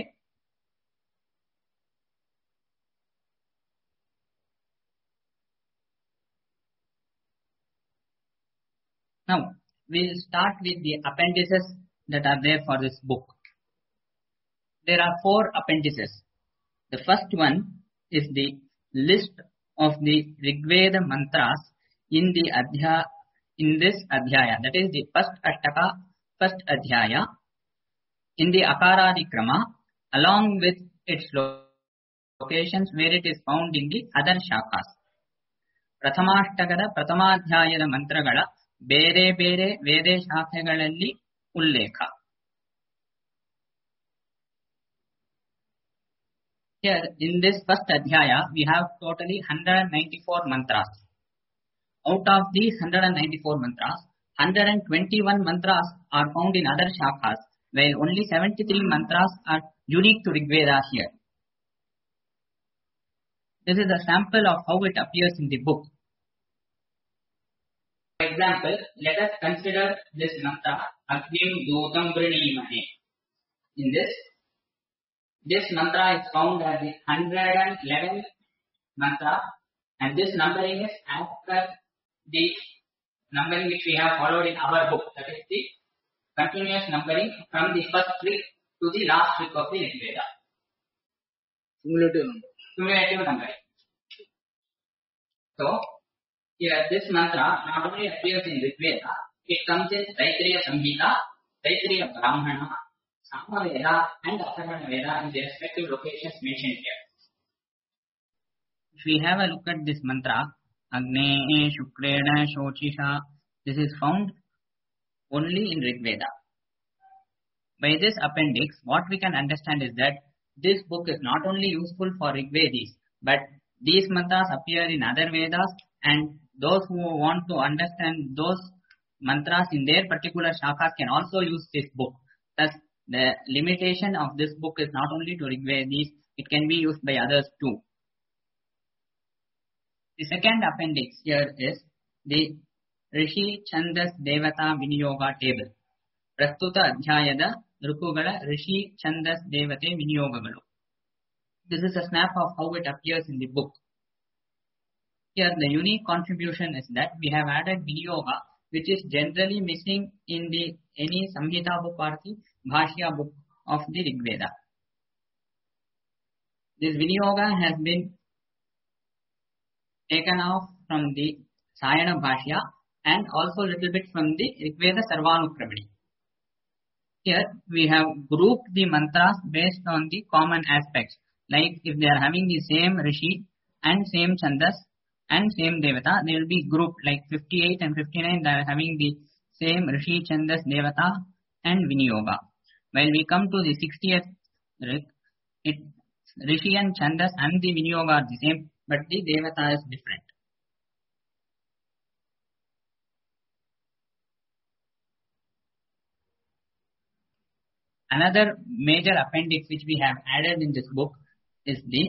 S3: Now, we will start with the appendices that are there for this book. There are 4 appendices. The first one is the list of the Rigveda mantras in this adhyaya. That is the first Ashtaka, first adhyaya in the Akaradikrama, along with its locations where it is found in the other shakas. Prathamastakada Prathamadhyayada mantragala ಬೇರೆ ಬೇರೆ ವೇದ ಶಾಖೆಗಳಲ್ಲಿ ಉಲ್ಲೇಖ. Here in this first adhyaya we have totally 194 mantras. Out of these 194 mantras, 121 mantras are found in other shakhas, while only 73 mantras are unique to Rigveda here. This is a sample of how it appears in the book. For example, let us consider this mantra Agnim Dutam Vrinimahe. In this mantra is found as the 111th mantra, and this numbering is as per the numbering which we have followed in our book. That is the continuous numbering from the first trick to the last trick of the Rigveda. Cumulative numbering. So, here this mantra not only appears in Rigveda, it comes in Taittiriya Samhita, Taittiriya Brahmana, Samaveda and Atharvana Veda in their respective locations mentioned here. If we have a look at this mantra, Agne Shukrena Shochisha, this is found only in Rigveda. By this appendix, what we can understand is that this book is not only useful for Rigvedis, but these mantras appear in other Vedas, and those who want to understand those mantras in their particular shakhas can also use this book. Thus, the limitation of this book is not only to Rigvedis, it can be used by others too. The second appendix here is the Rishi Chandas Devata Viniyoga table. Prastuta Adhyayada Rukugala Rishi Chandas Devate Viniyogagalu. This is a snap of how it appears in the book. Here the unique contribution is that we have added Viniyoga, which is generally missing in the any Samhita book or the Bhashya book of the Rig Veda. This Viniyoga has been taken off from the Sayana Bhashya and also a little bit from the Rig Veda Sarvanukramani. Here we have grouped the mantras based on the common aspects. Like if they are having the same Rishi and same Chandas and same Devata, they will be grouped like 58 and 59. They are having the same Rishi, Chandas, Devata and Viniyoga. When we come to the 60th Rig, Rishi and Chandas and the Viniyoga are the same, but the Devata is different. Another major appendix which we have added in this book is the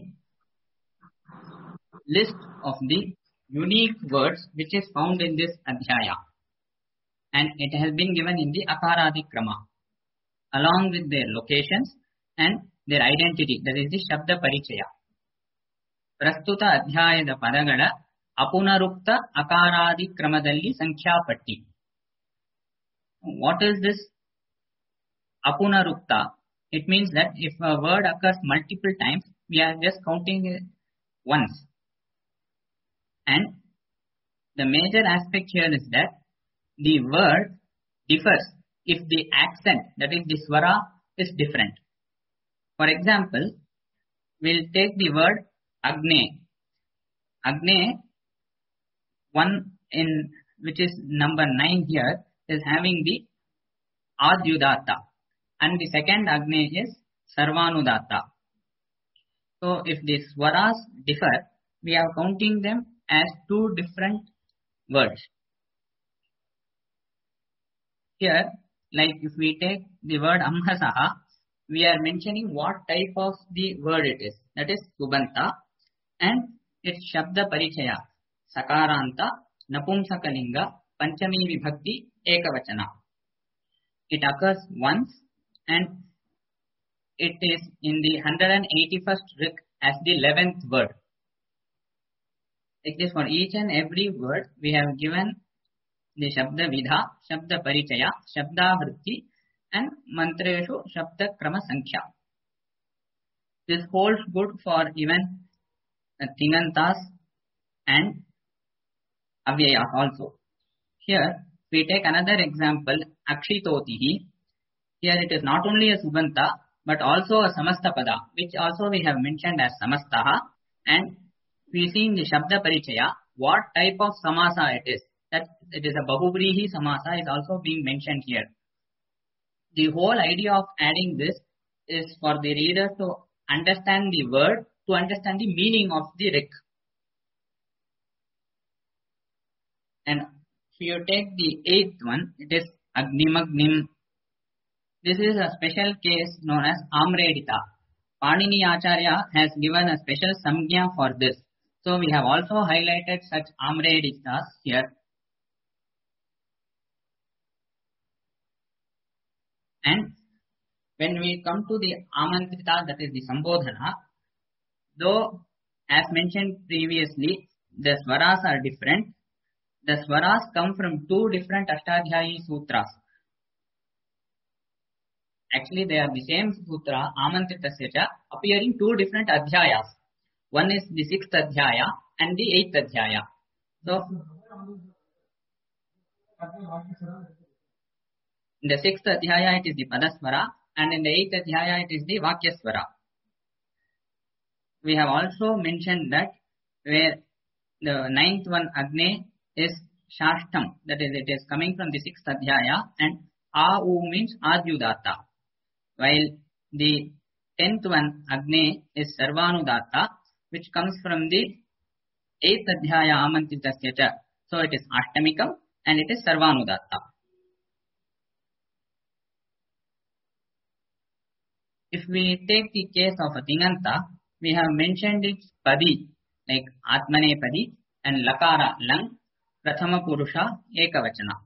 S3: list of the unique words which is found in this Adhyaya. And it has been given in the Akaradikrama along with their locations and their identity, that is the Shabda Parichaya. Prastuta Adhyayada Padagala Apunarukta Akaradikramadalli Sankhya Patti. What is this Apunarukta? It means that if a word occurs multiple times, we are just counting it once. And the major aspect here is that the word differs if the accent, that is the swara, is different. For example, we'll take the word Agne. Agne, one in which is number 9 here, is having the Adyudatta. And the second Agne is Sarvanudatta. So if the swaras differ, we are counting them as two different words. Here, like if we take the word Amhasaha, we are mentioning what type of the word it is. That is Subanta and its Shabda Parichaya, Sakaranta, Napumsakalinga, Panchami Vibhakti, Ekavachana. It occurs once and it is in the 181st Rig as the 11th word. Like this, for each and every word, we have given the Shabda Vidha, Shabda Parichaya, Shabda Vritti, and Mantreshu Shabda Krama Sankhya. This holds good for even Tingantas and Avyayas also. Here, we take another example, Akshitotihi. Here it is not only a Subanta, but also a Samastapada, which also we have mentioned as Samastaha. And we see in the Shabda Parichaya what type of Samasa it is. That it is a Bahuvrihi Samasa is also being mentioned here. The whole idea of adding this is for the reader to understand the word, to understand the meaning of the Rig. And if you take the 8th one, it is Agnimagnim. This is a special case known as Amredita. Panini Acharya has given a special samgya for this. So we have also highlighted such Amreditas here. And when we come to the Amantrita, that is the Sambodhana, though as mentioned previously, the swaras are different. The swaras come from two different Ashtadhyayi sutras. Actually, they are the same sutra, Amantritasya, appearing two different adhyayas. One is the 6th adhyaya and the 8th adhyaya. So, in the 6th adhyaya it is the Padaswara and in the 8th adhyaya it is the Vakyaswara. We have also mentioned that where the 9th one Agne is Shashtam, that is it is coming from the 6th adhyaya, and Au means Adyudatta. While the 10th one Agne is Sarvanudatta, which comes from the 8th adhyaya Amantritasya. So it is Ashtamikam and it is Sarvanudatta. If we take the case of a Tinganta, we have mentioned its Padi, like Atmane Padi and lakara, lang, prathama purusha, ekavachana.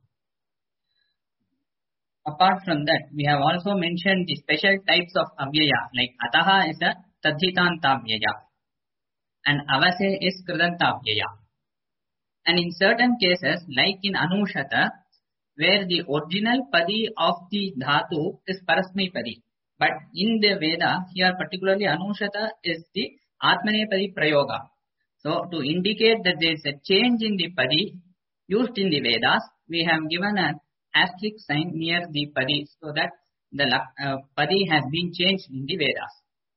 S3: Apart from that, we have also mentioned the special types of avyaya, like ataha is a tadhitanta avyaya and avase is kridanta avyaya. And in certain cases, like in anushata, where the original padi of the dhatu is parasmai padi. But in the Veda, here particularly anushata is the atmanepadi prayoga. So to indicate that there is a change in the padi used in the Vedas, we have given an asterisk sign near the padi so that the padi has been changed in the Vedas.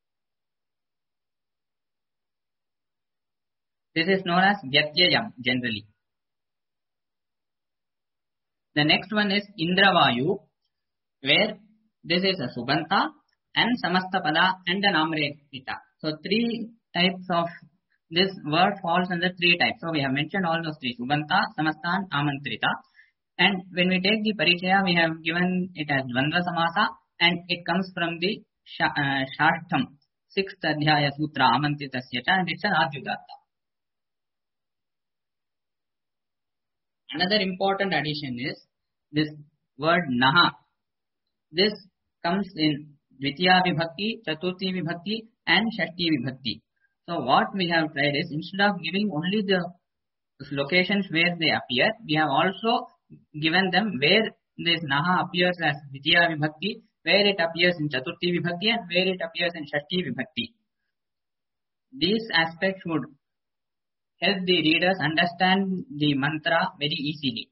S3: This is known as Vyatyayam generally. The next one is Indravayu, where this is a Subanta and Samastapada and an Amrita. So three types of this word falls under three types. So we have mentioned all those three, Subanta, Samasta and Amantrita. And when we take the Parichaya, we have given it as Dvandva Samasa and it comes from the Shashtam, 6th Adhyaya Sutra Amantritasya and it's an Adhyudatta. Another important addition is this word Naha. This comes in Dvitiya Vibhakti, Chaturthi Vibhakti and Shashti Vibhakti. So what we have tried is, instead of giving only the locations where they appear, we have also given them where this Naha appears as Dvitiya Vibhakti, where it appears in Chaturthi Vibhakti and where it appears in Shashti Vibhakti. These aspects would help the readers understand the mantra very easily.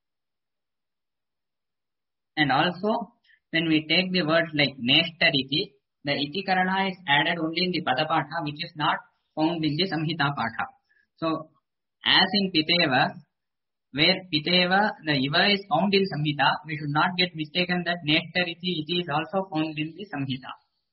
S3: And also, when we take the words like Neshtariti, the Itikarana is added only in the Padapatha, which is not found in the Samhita Patha. So, as in Piteva, where Piteva, the Iva is found in Samhita, we should not get mistaken that Neshtariti, it is also found in the Samhita.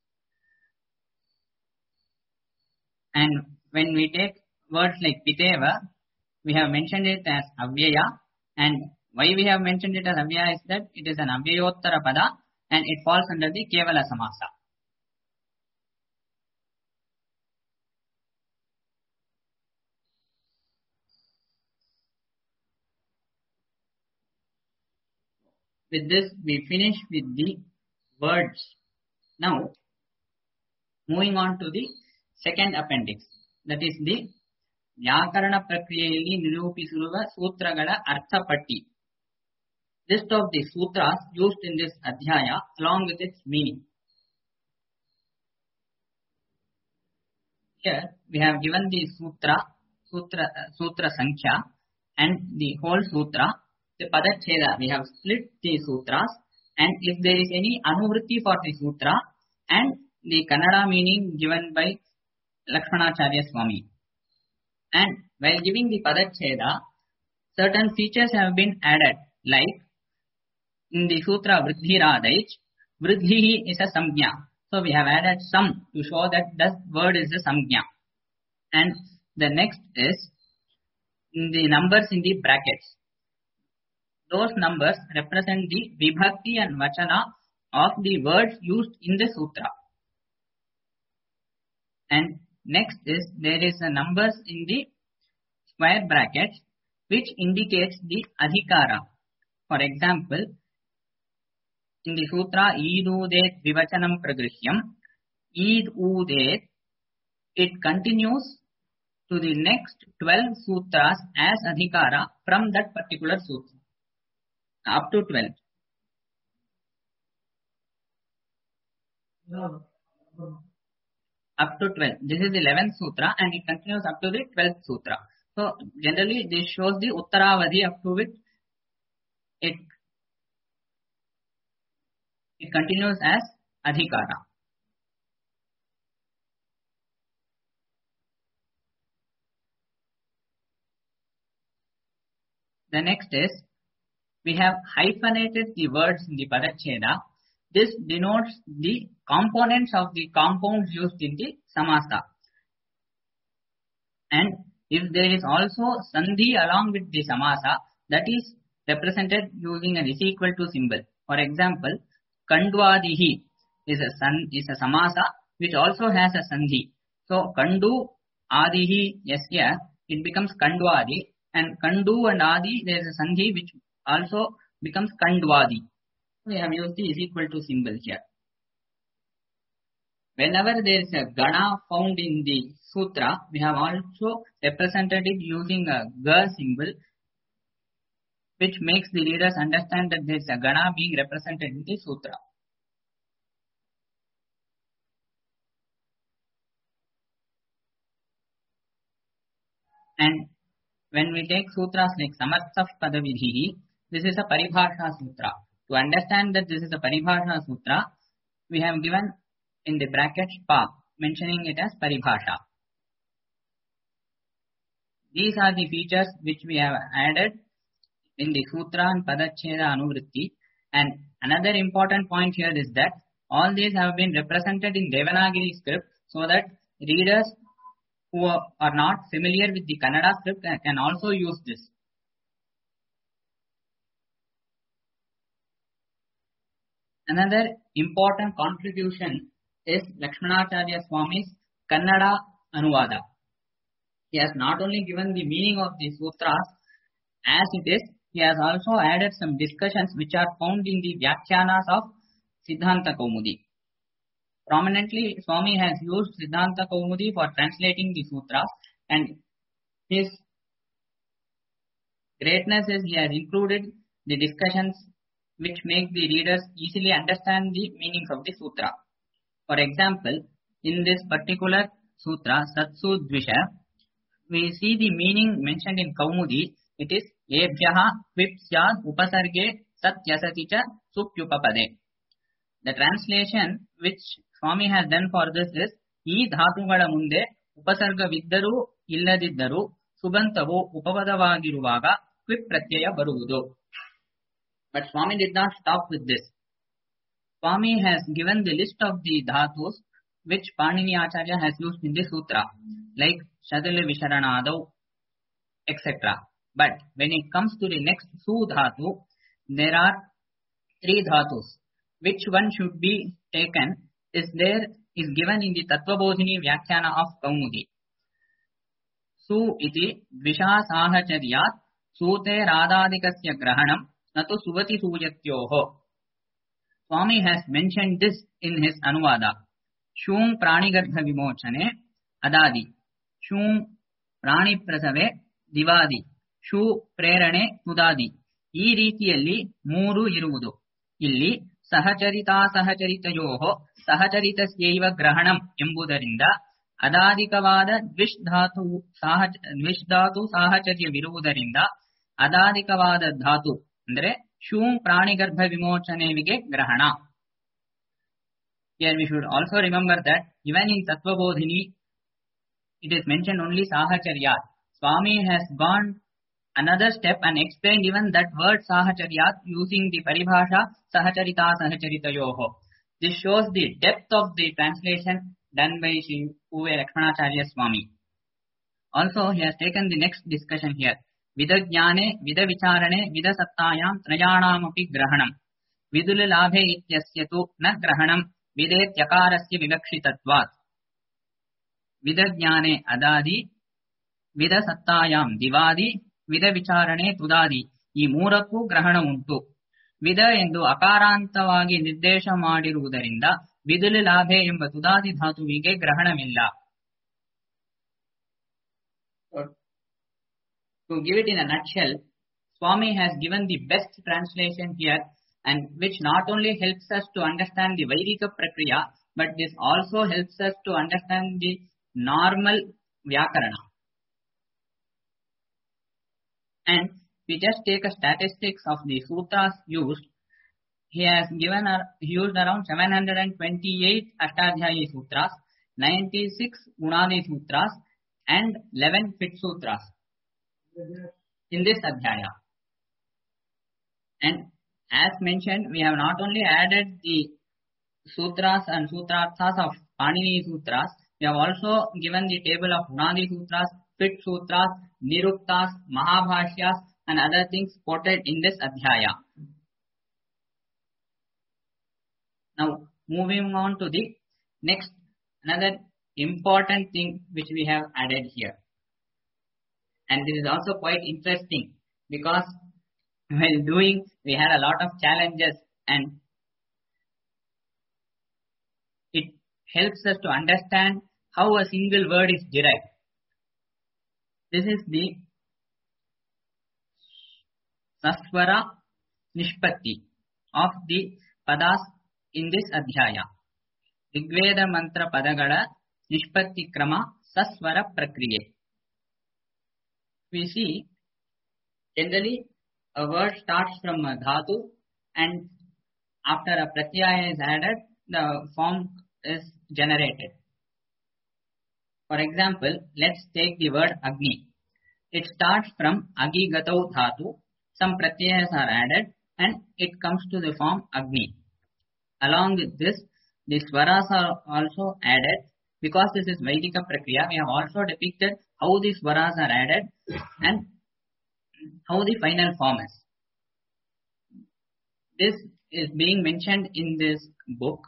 S3: And when we take words like Piteva, we have mentioned it as Avyaya, and why we have mentioned it as Avyaya is that it is an Avyayottara Pada and it falls under the Kevala Samasa. With this, we finish with the words. Now, moving on to the second appendix, that is the Vyakarana Prakriyayalli Nirupisuva Sutragala Artha Patti. List of the sutras used in this Adhyaya along with its meaning. Here we have given the Sutra Sankhya and the whole Sutra. The Padacheda, we have split the sutras, and if there is any Anuvritti for the Sutra and the Kannada meaning given by Lakshmanacharya Swami. And while giving the Padacheda, certain features have been added, like in the Sutra Vriddhi Radhaj, Vriddhi is a Samgya. So we have added some to show that this word is a Samgya. And the next is in the numbers in the brackets. Those numbers represent the Vibhakti and Vachana of the words used in the Sutra. And next is there is a numbers in the square brackets which indicates the Adhikara. For example, in the Sutra Idudet Vivachanam Pragrihyam, Idudet, it continues to the next 12 sutras as Adhikara from that particular sutra. Up to 12. Up to 12. This is the 11th sutra and it continues up to the 12th sutra. So generally this shows the Uttaravadhi up to which it continues as Adhikara. The next is, we have hyphenated the words in the Padacheda. This denotes the components of the compounds used in the Samasa. And if there is also Sandhi along with the Samasa, that is represented using an is equal to symbol. For example, Kandvadihi is a Samasa which also has a Sandhi. So Kandu Adihi Yasya it becomes Kandwadi, and Kandu and Adi, there is a Sandhi which also becomes Kandwadi. We have used the is equal to symbol here. Whenever there is a Gana found in the Sutra, we have also represented it using a Ga symbol, which makes the readers understand that there is a Gana being represented in the Sutra. And when we take sutras like Samartha Padavidhi, this is a Paribhasha Sutra. To understand that this is a Paribhasha Sutra, we have given in the brackets Pa, mentioning it as Paribhasha. These are the features which we have added in the Sutra and Padacheda Anuvritti. And another important point here is that all these have been represented in Devanagari script so that readers who are not familiar with the Kannada script can also use this. Another important contribution is Lakshmanacharya Swami's Kannada Anuvada. He has not only given the meaning of the sutras as it is, he has also added some discussions which are found in the Vyakhyanas of Siddhanta Kaumudi. Prominently, Swami has used Siddhanta Kaumudi for translating the sutras, and his greatness is he has included the discussions which make the readers easily understand the meanings of the sutra. For example, in this particular sutra, Satsu Dvisha, we see the meaning mentioned in Kaumudi. It is Ebhyaha Vipsyad Upasarge Satyasaticha Supyupapade. The translation which Swami has done for this is E Dhatugala Munde Upasarga Viddaru Illadiddaru Subantavu Upapadavagiruvaga Quip Pratyaya Baruvudu. But Swami did not stop with this. Swami has given the list of the dhatus which Panini Acharya has used in the sutra, like Shadala Visharanadau, etc. But when it comes to the next Su dhatu, there are 3 dhatus. Which one should be taken is given in the Tattvabodhini Vyakhyana of Kaumudi. Su iti Dvisha Sahacharyat Sute Radadikasya Grahanam Natu Suvati Suyatyoho. Swami has mentioned this in his Anuvada. Shum Pranigardha Vimochane Adadi. Shum Prani Prasave Divadi. Shu Prerane Tudadi. ಈ ರೀತಿಯಲ್ಲಿ 3 ಇರುವುದು. ಇಲ್ಲಿ ಸಹಚರಿತಾ ಸಹಚರಿತಯೋಹೋ ಸಹಚರಿತಸ್ಯೈವ ಗ್ರಹಣಂ ಎಂಬುದರಿಂದ ಅದಾದಿಕವಾದ ದ್ವಿಷ್ ಧಾತು ಸಾಹಚರ್ಯವಿರುವುದರಿಂದ ಅದಾದಿಕವಾದ ಧಾತು ಅಂದರೆ ಶೂಂ ಪ್ರಾಣಿಗರ್ಭ ವಿಮೋಚನೆವಿಗೆ ಗ್ರಹಣ. Here we should also remember that even in Tattvabodhini it is mentioned only sahacharyat. Swami has gone another step and explained even that word sahacharyat using the paribhasha sahacharita sahacharitayoho. This shows the depth of the translation done by Sri Uve Lakshmanacharya Swami. Also, he has taken the next discussion here. Vida jnane, vida vicharane, vida sattayam, trayanam api grahanam. Vidula labhe ityasya tu na grahanam, videt yakarasya vivakshitatvat. Vida jnane adadi, vida sattayam divadi, ವಿಧ ವಿಚಾರಣೆ ತುದಾದಿ ಈ 3ಕ್ಕೂ ಗ್ರಹಣ ಉಂಟು. ವಿಧ ಎಂದು ಅಕಾರಾಂತವಾಗಿ ನಿರ್ದೇಶ ಮಾಡಿರುವುದರಿಂದ ವಿದುಲು ಲಾಭೆ ಎಂಬ ತುದಾದಿ ಧಾತುವಿಗೆ ಗ್ರಹಣವಿಲ್ಲ. To give it in a nutshell, Swami has given the best translation here, and which not only helps us to understand the Vaidika Prakriya, but this also helps us to understand the normal Vyakarana. And we just take a statistics of the sutras used. He has used around 728 Ashtadhyayi sutras, 96 Gunadi sutras, and 11 Fit sutras in this adhyaya. And as mentioned, we have not only added the sutras and sutrarthas of Panini sutras, we have also given the table of Gunadi sutras, Fit sutras, Niruktas, Mahabhashyas, and other things quoted in this adhyaya. Now, moving on to the next, another important thing which we have added here. And this is also quite interesting because while doing, we had a lot of challenges, and it helps us to understand how a single word is derived. This is the Saswara Nishpatti of the Padas in this Adhyaya. Rigveda Mantra Padagala Nishpatti Krama Saswara Prakriye. We see, generally, a word starts from a dhatu, and after a pratyaya is added, the form is generated. For example, let's take the word Agni. It starts from Agigatau dhatu, some pratyayas are added, and it comes to the form Agni. Along with this, the swaras are also added. Because this is Vaidika Prakriya, we have also depicted how the swaras are added and how the final form is. This is being mentioned in this book,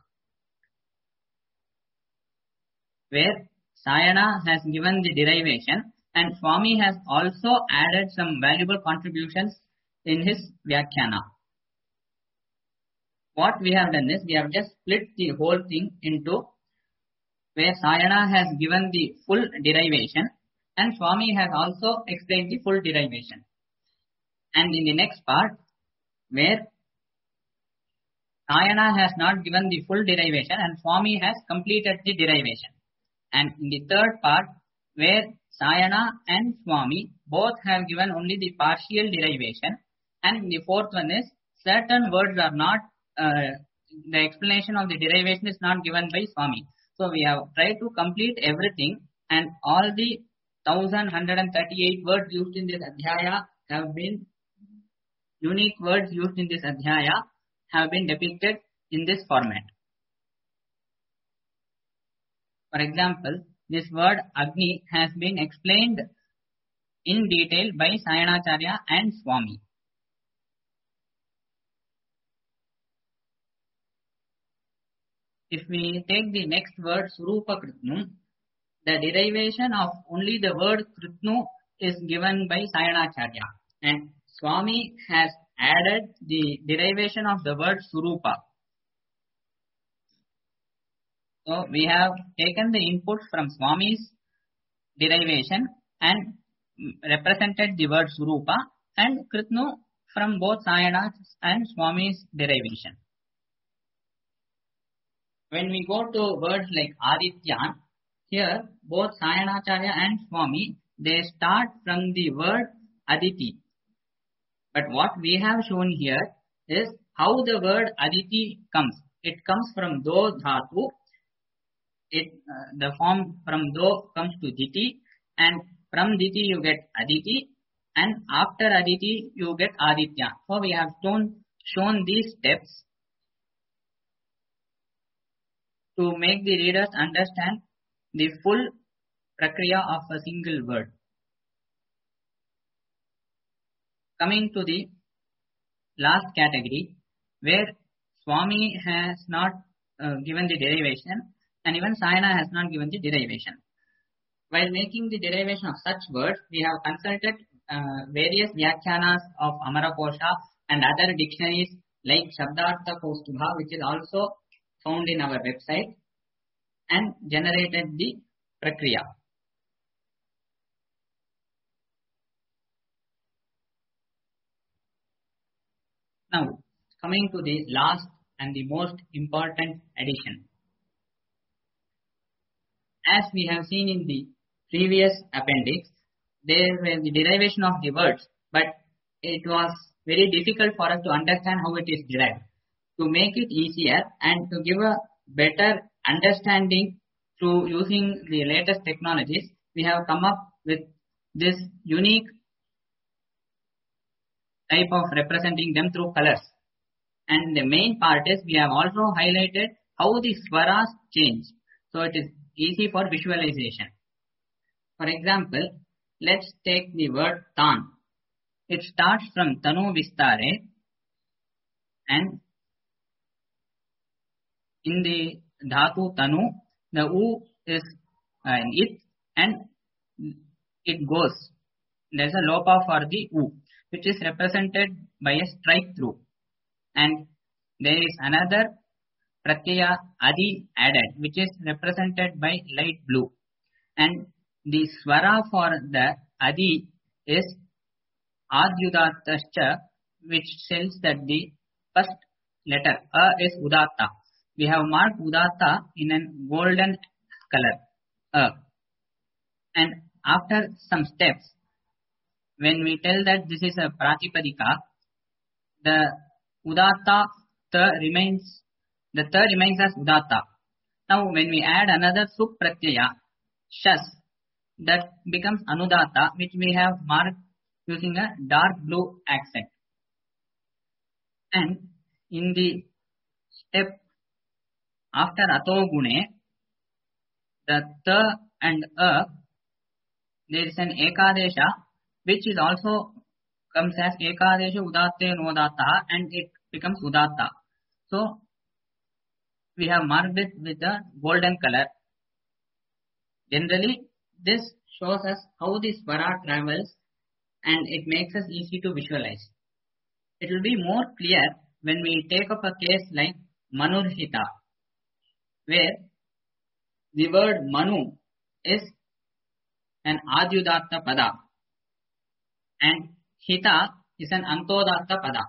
S3: where Sayana has given the derivation and Swami has also added some valuable contributions in his Vyakhyana. What we have done is, we have just split the whole thing into where Sayana has given the full derivation and Swami has also explained the full derivation. And in the next part, where Sayana has not given the full derivation and Swami has completed the derivation. And in the third part, where Sayana and Swami both have given only the partial derivation, and the fourth one is, certain words are not, the explanation of the derivation is not given by Swami. So we have tried to complete everything, and all the 1138 words used in this Adhyaya have been, unique words used in this Adhyaya have been depicted in this format. For example, this word Agni has been explained in detail by Sayanacharya and Swami. If we take the next word Surupa Kritnu, the derivation of only the word Kritnu is given by Sayanacharya, and Swami has added the derivation of the word Surupa. So we have taken the inputs from Swami's derivation and represented the word Surupa, and Kritnu from both Sayana's and Swami's derivation. When we go to words like Adityan, here both Sayanacharya and Swami, they start from the word Aditi. But what we have shown here is how the word Aditi comes. It comes from Do Dhatu. The form from Do comes to Diti, and from Diti you get Aditi, and after Aditi you get Aditya. So we have shown these steps to make the readers understand the full prakriya of a single word. Coming to the last category, where Swami has not given the derivation, and even Sayana has not given the derivation. While making the derivation of such words, we have consulted various Vyakhyanas of Amarkosha and other dictionaries like Shabdartha Kaustubha, which is also found in our website, and generated the prakriya. Now, coming to the last and the most important addition. As we have seen in the previous appendix, there was the derivation of the words, but it was very difficult for us to understand how it is derived. To make it easier and to give a better understanding through using the latest technologies, we have come up with this unique type of representing them through colors. And the main part is, we have also highlighted how the swaras change. So it is easy for visualization. For example, let's take the word Tan. It starts from Tanu Vistare, and in the Dhatu Tanu, the U is an It, and it goes. there is a lopa for the U, which is represented by a strike through. And there is another pratyaya adi added, which is represented by light blue. And the swara for the adi is adyudattascha, which tells that the first letter A is udatta. We have marked udatta in a golden color A. And after some steps, when we tell that this is a pratipadika, the udatta remains as udatta. Now when we add another supratyaya, shas, that becomes anudatta, which we have marked using a dark blue accent. And in the step after atogune, the ta and a, there is an ekadesha, which is also comes as ekadesha udatte nodatta, and it becomes udatta. So we have marked it with a golden color. Generally, this shows us how the swara travels, and it makes us easy to visualize. It will be more clear when we take up a case like manurhita, where the word manu is an adyudatta pada and hita is an antodatta pada.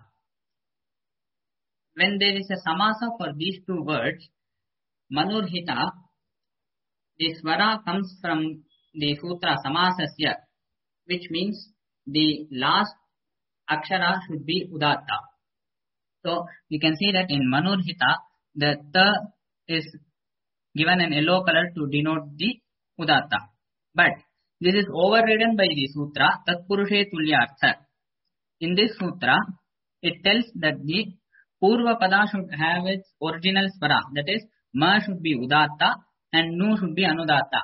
S3: When there is a samasa for these two words, manurhita, the swara comes from the sutra samasasya, which means the last akshara should be udatta. So you can see that in manurhita, the ta is given an yellow color to denote the udatta. But this is overridden by the sutra tatpurushe tulyartha. In this sutra, it tells that the purva pada should have its original swara, that is, ma should be udatta and nu should be anudatta.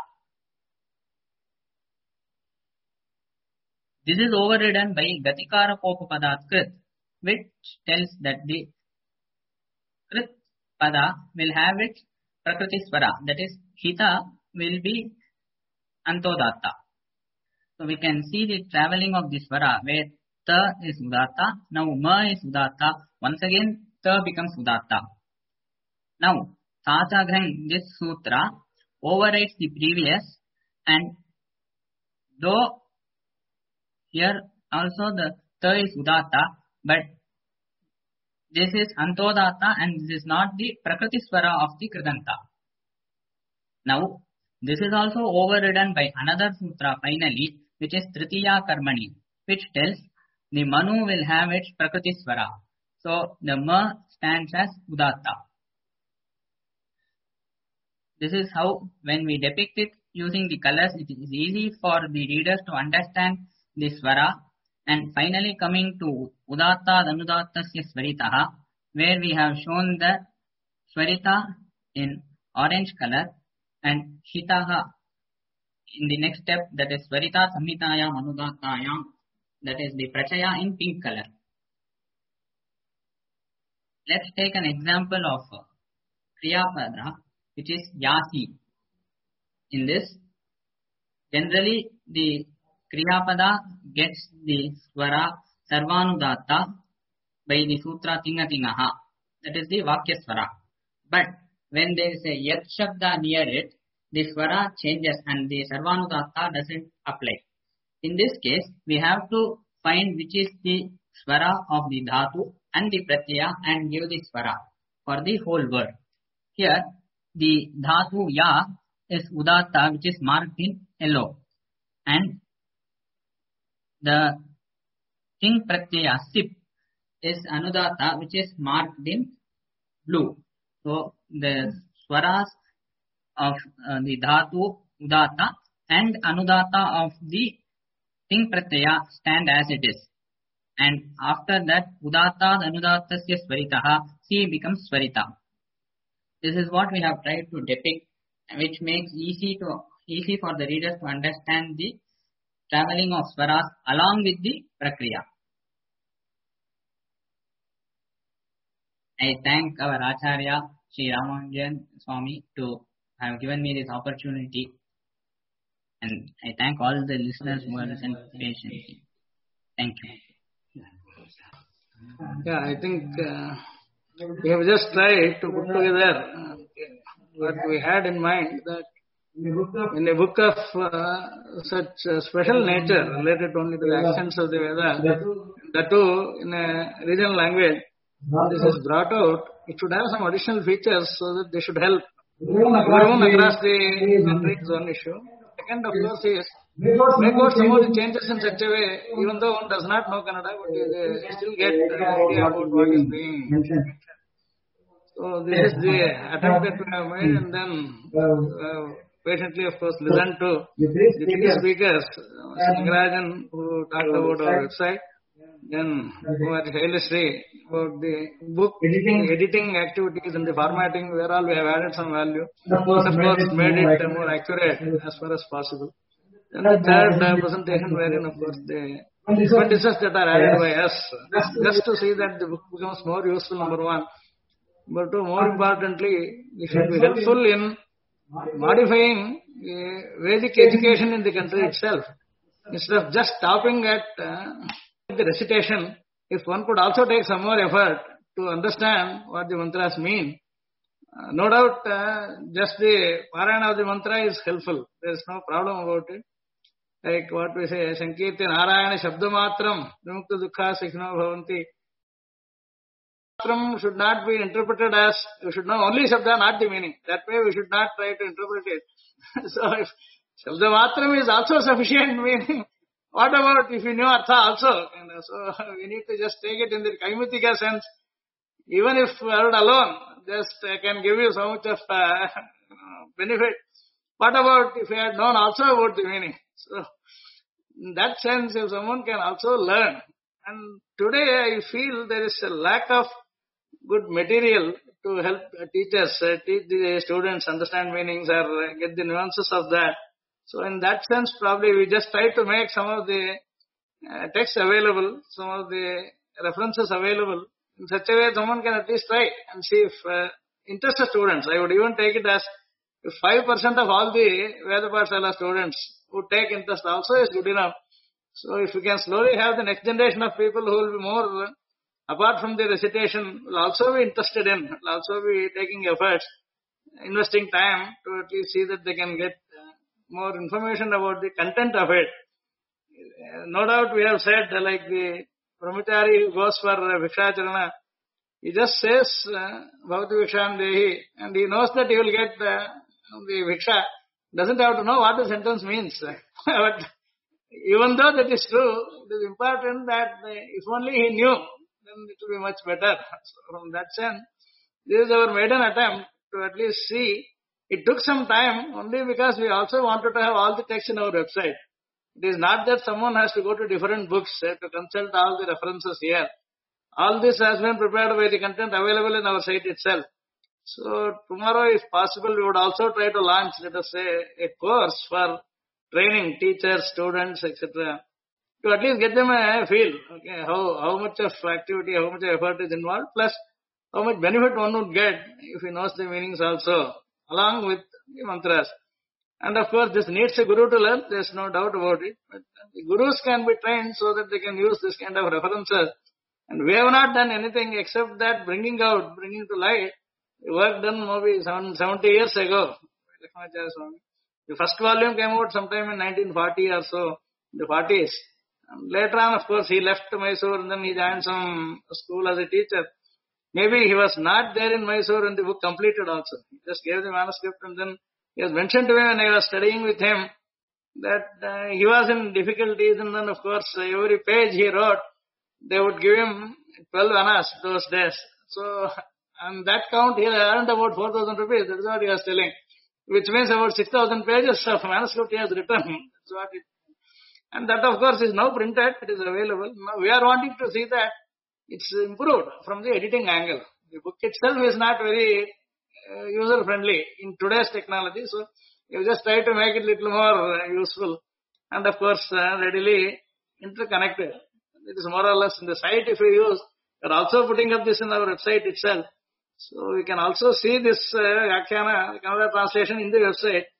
S3: This is overridden by gatikara kopapadat krit, which tells that the krit pada will have its prakriti swara, that is, hita will be antodatta. So we can see the traveling of the swara, where ta is udatta, now ma is udatta, once again ta becomes udatta. Now, Tachagrang, this sutra overrides the previous, and though here also the ta is udatta, but this is antodatta and this is not the prakriti swara of the kridanta. Now, this is also overridden by another sutra finally, which is Tritiya Karmani, which tells the manu will have its prakriti swara. So the ma stands as udatta. This is how, when we depict it using the colors, it is easy for the readers to understand the swara. And finally coming to udatta anudattasya swaritaha, where we have shown the swarita in orange color and hitaha in the next step, that is swarita samhitayam anudattayam, that is the prachaya in pink color. Let's take an example of kriyapada, which is yasi. In this, generally the kriyapada gets the swara sarvanudatta by the sutra tingatingaha, that is the vakya swara. But when there is a yat shabda near it, the swara changes and the sarvanudatta doesn't apply. In this case, we have to find which is the swara of the dhatu and the pratyaya and give the swara for the whole word. Here, the dhatu ya is udatta, which is marked in yellow, and the king pratyaya sip is anudatta, which is marked in blue. So the swaras of the dhatu udatta and anudatta of the king pratyaya stand as it is. And after that, udatta anudattasya swaritaha, C becomes swarita. This is what we have tried to depict, which makes easy for the readers to understand the traveling of swaras along with the prakriya. I thank our Acharya, Sri Ramanujan Swami, to have given me this opportunity. And I thank all the listeners who have listened patiently. Thank you.
S1: Yeah, I think we have just tried to put together what we had in mind, that in a book of such special nature related only to the accents of the Veda, that too in a regional language, this is brought out. It should have some additional features so that they should help everyone across the country is one issue. Second, of course, is make out some of the changes in such a way, even though one does not know Kannada, but they still get an idea about what is being mentioned. So this is the attempt that we have made, and then patiently, of course, listen to the three speakers, Singarajan, who talked about our website, then Sri about the book editing activities and the formatting, where all we have added some value. Of course, made it more accurate as far as possible. And the third presentation, wherein, of course, the appendices that are added by us, just to see that the book becomes more useful, number one. But more importantly, we should be helpful in modifying Vedic education in the country itself. Instead of just stopping at the recitation, if one could also take some more effort to understand what the mantras mean, no doubt just the parayana of the mantra is helpful. There is no problem about it. Like what we say, Sankirti Narayana Shabdamatram Vimukta Dukha Sikhno Bhavanti. Should not be interpreted as, we should know only Shabda, not the meaning. That way we should not try to interpret it. So if Shabdamatram is also sufficient meaning, what about if you know Artha also? So we need to just take it in the Kaimitika sense. Even if word alone, just can give you so much of benefit. What about if you had known also about the meaning? So in that sense, if someone can also learn. And today I feel there is a lack of good material to help teachers teach the students understand meanings or get the nuances of that. So in that sense, probably we just try to make some of the text available, some of the references available. In such a way, someone can at least try and see if interested students, I would even take it as if 5% of all the Veda Pathshala students who take interest also is good enough. So if we can slowly have the next generation of people who will be more, apart from the recitation, will also be interested in, will also be taking efforts, investing time to at least see that they can get more information about the content of it. No doubt we have said, like the brahmachari who goes for Vikshacharana, he just says Bhavati Viksham Dehi, and he knows that he will get the Viksha. Doesn't have to know what the sentence means. But even though that is true, it is important that if only he knew, then it will be much better. So from that sense, this is our maiden attempt to at least see. It took some time only because we also wanted to have all the text in our website. It is not that someone has to go to different books to consult all the references here. All this has been prepared by the content available in our site itself. So tomorrow, if possible, we would also try to launch, let us say, a course for training teachers, students, etc. To at least get them a feel, okay, how much of activity, how much effort is involved, plus how much benefit one would get if he knows the meanings also, along with the mantras. And of course, this needs a guru to learn, there's no doubt about it. But the gurus can be trained so that they can use this kind of references. And we have not done anything except that bringing to light, the work done maybe 70 years ago. The first volume came out sometime in 1940 or so, the 40s. And later on, of course, he left Mysore and then he joined some school as a teacher. Maybe he was not there in Mysore when the book completed also. He just gave the manuscript, and then he has mentioned to me when I was studying with him that he was in difficulties, and then of course every page he wrote, they would give him 12 annas those days. So on that count he earned about 4,000 rupees. That is what he was telling. Which means about 6,000 pages of manuscript he has written. That's what it, and that of course is now printed, it is available. Now we are wanting to see that it's improved from the editing angle. The book itself is not very user friendly in today's technology, so you just try to make it a little more useful and of course readily interconnected. It is more or less in the site if you use. We are also putting up this in our website itself. So we can also see this Vyakhyana, Kannada translation in the website.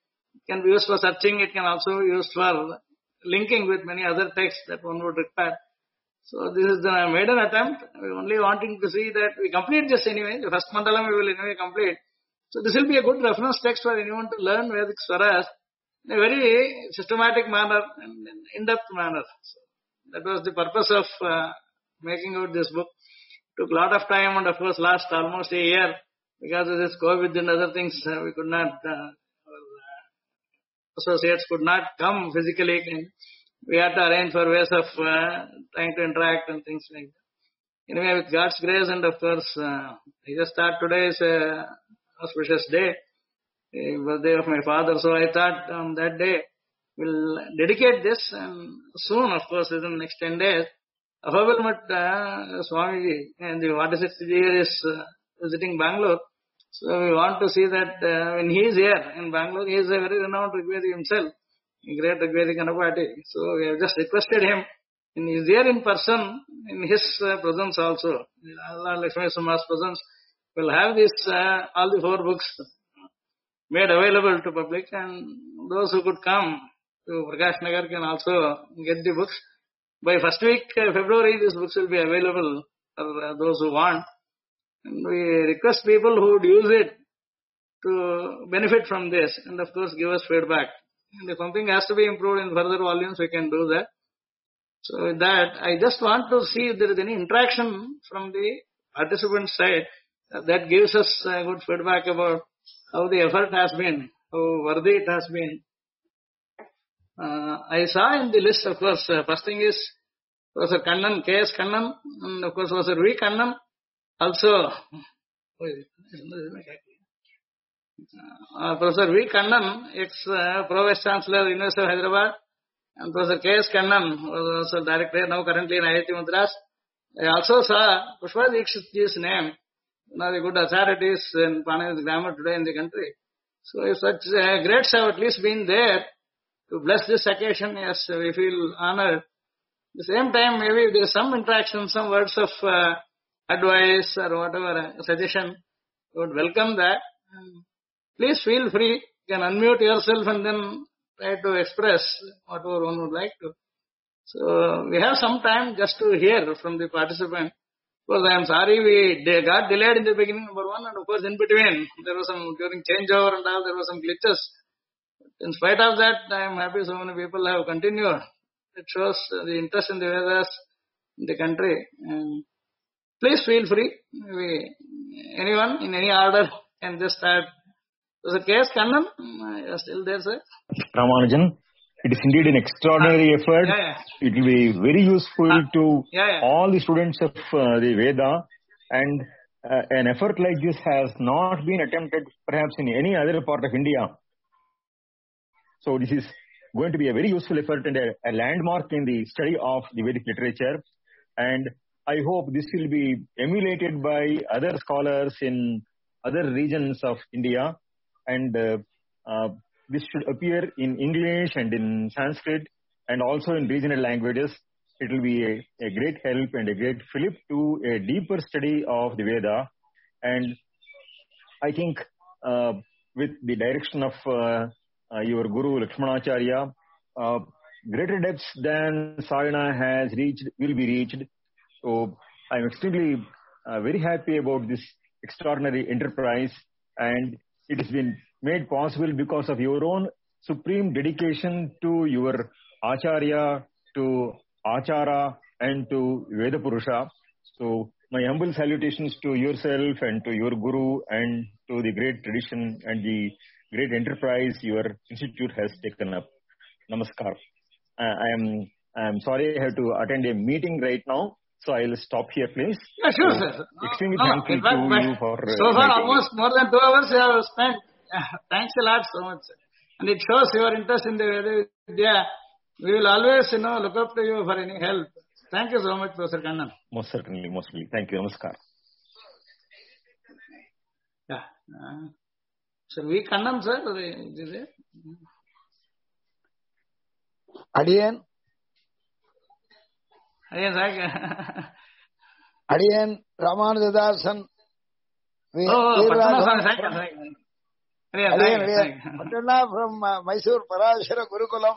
S1: can be used for searching. It can also be used for linking with many other texts that one would require. So this is the maiden attempt. We only wanting to see that we complete this anyway. The first mandalam we will anyway complete. So this will be a good reference text for anyone to learn Vedic swaras in a very systematic manner and in-depth manner. So that was the purpose of making out this book. Took a lot of time and of course last almost a year because of this COVID and other things. We could not, associates could not come physically. We had to arrange for ways of trying to interact and things like that. Anyway, with God's grace and of course, I just thought today is a auspicious day, birthday of my father. So I thought on that day we'll dedicate this, and soon, of course, within the next 10 days, Ahobilmat Swamiji and the 46th year is visiting Bangalore. So we want to see that when he is here in Bangalore, he is a very renowned Rigvedi himself, a great Rigvedi Ganapati. So we have just requested him, and he is there in person, in his presence also, Allah Lakshmi Sama's presence. We'll have this, all the 4 books made available to public, and those who could come to Prakash Nagar can also get the books. By first week February, these books will be available for those who want. And we request people who would use it to benefit from this and of course give us feedback. And if something has to be improved in further volumes, we can do that. So with that, I just want to see if there is any interaction from the participant side that gives us good feedback about how the effort has been, how worthy it has been. I saw in the list, of course, first thing is Professor Kannan, K.S. Kannan, and of course Professor V. Kannan. Also, Professor V. Kannan, ex-Pro-Vice Chancellor, University of Hyderabad, and Professor K.S. Kannan was also director, now currently in IIT Madras. I also saw Pushpa Dikshitji's name, one of the good authorities in Panini's grammar today in the country. So if such greats have at least been there to bless this occasion, yes, we feel honored. At the same time, maybe there is some interaction, some words of advice or whatever, suggestion, we would welcome that. Please feel free. You can unmute yourself and then try to express whatever one would like to. So we have some time just to hear from the participant. Because I am sorry we got delayed in the beginning, number one, and of course in between there was some, during changeover and all, there were some glitches. In spite of that, I am happy so many people have continued. It shows the interest in the Vedas in the country. And please feel free. Anyone in any order can just start. So K.S. Kannan, you are still there, sir?
S4: Ramanujan, it is indeed an extraordinary effort. It will be very useful to all the students of the Veda, and an effort like this has not been attempted perhaps in any other part of India. So this is going to be a very useful effort and a landmark in the study of the Vedic literature, and I hope this will be emulated by other scholars in other regions of India, and this should appear in English and in Sanskrit and also in regional languages. It will be a great help and a great fillip to a deeper study of the Veda. And I think with the direction of your Guru Lakshmanacharya, greater depths than Sayana has reached will be reached. So I am extremely very happy about this extraordinary enterprise, and it has been made possible because of your own supreme dedication to your Acharya, to Achara, and to Veda Purusha. So my humble salutations to yourself and to your Guru and to the great tradition and the great enterprise your institute has taken up. Namaskar. I am sorry I have to attend a meeting right now, so I will stop here, please.
S1: Yeah, sure, sir.
S4: Extremely thankful to you for
S1: so far almost more than 2 hours you have spent. Thanks a lot so much. And it shows your interest in the Veda Vidya. We will always, look up to you for any help. Thank you so much, Professor Kannan.
S4: Most certainly, most certainly. Thank you. Namaskar.
S1: Yeah. Sir, V. Kannan, sir? Is it?
S5: Adiyan. Adiyan Ramanuja Dasan. Patana from Mysore Parashara Gurukulam.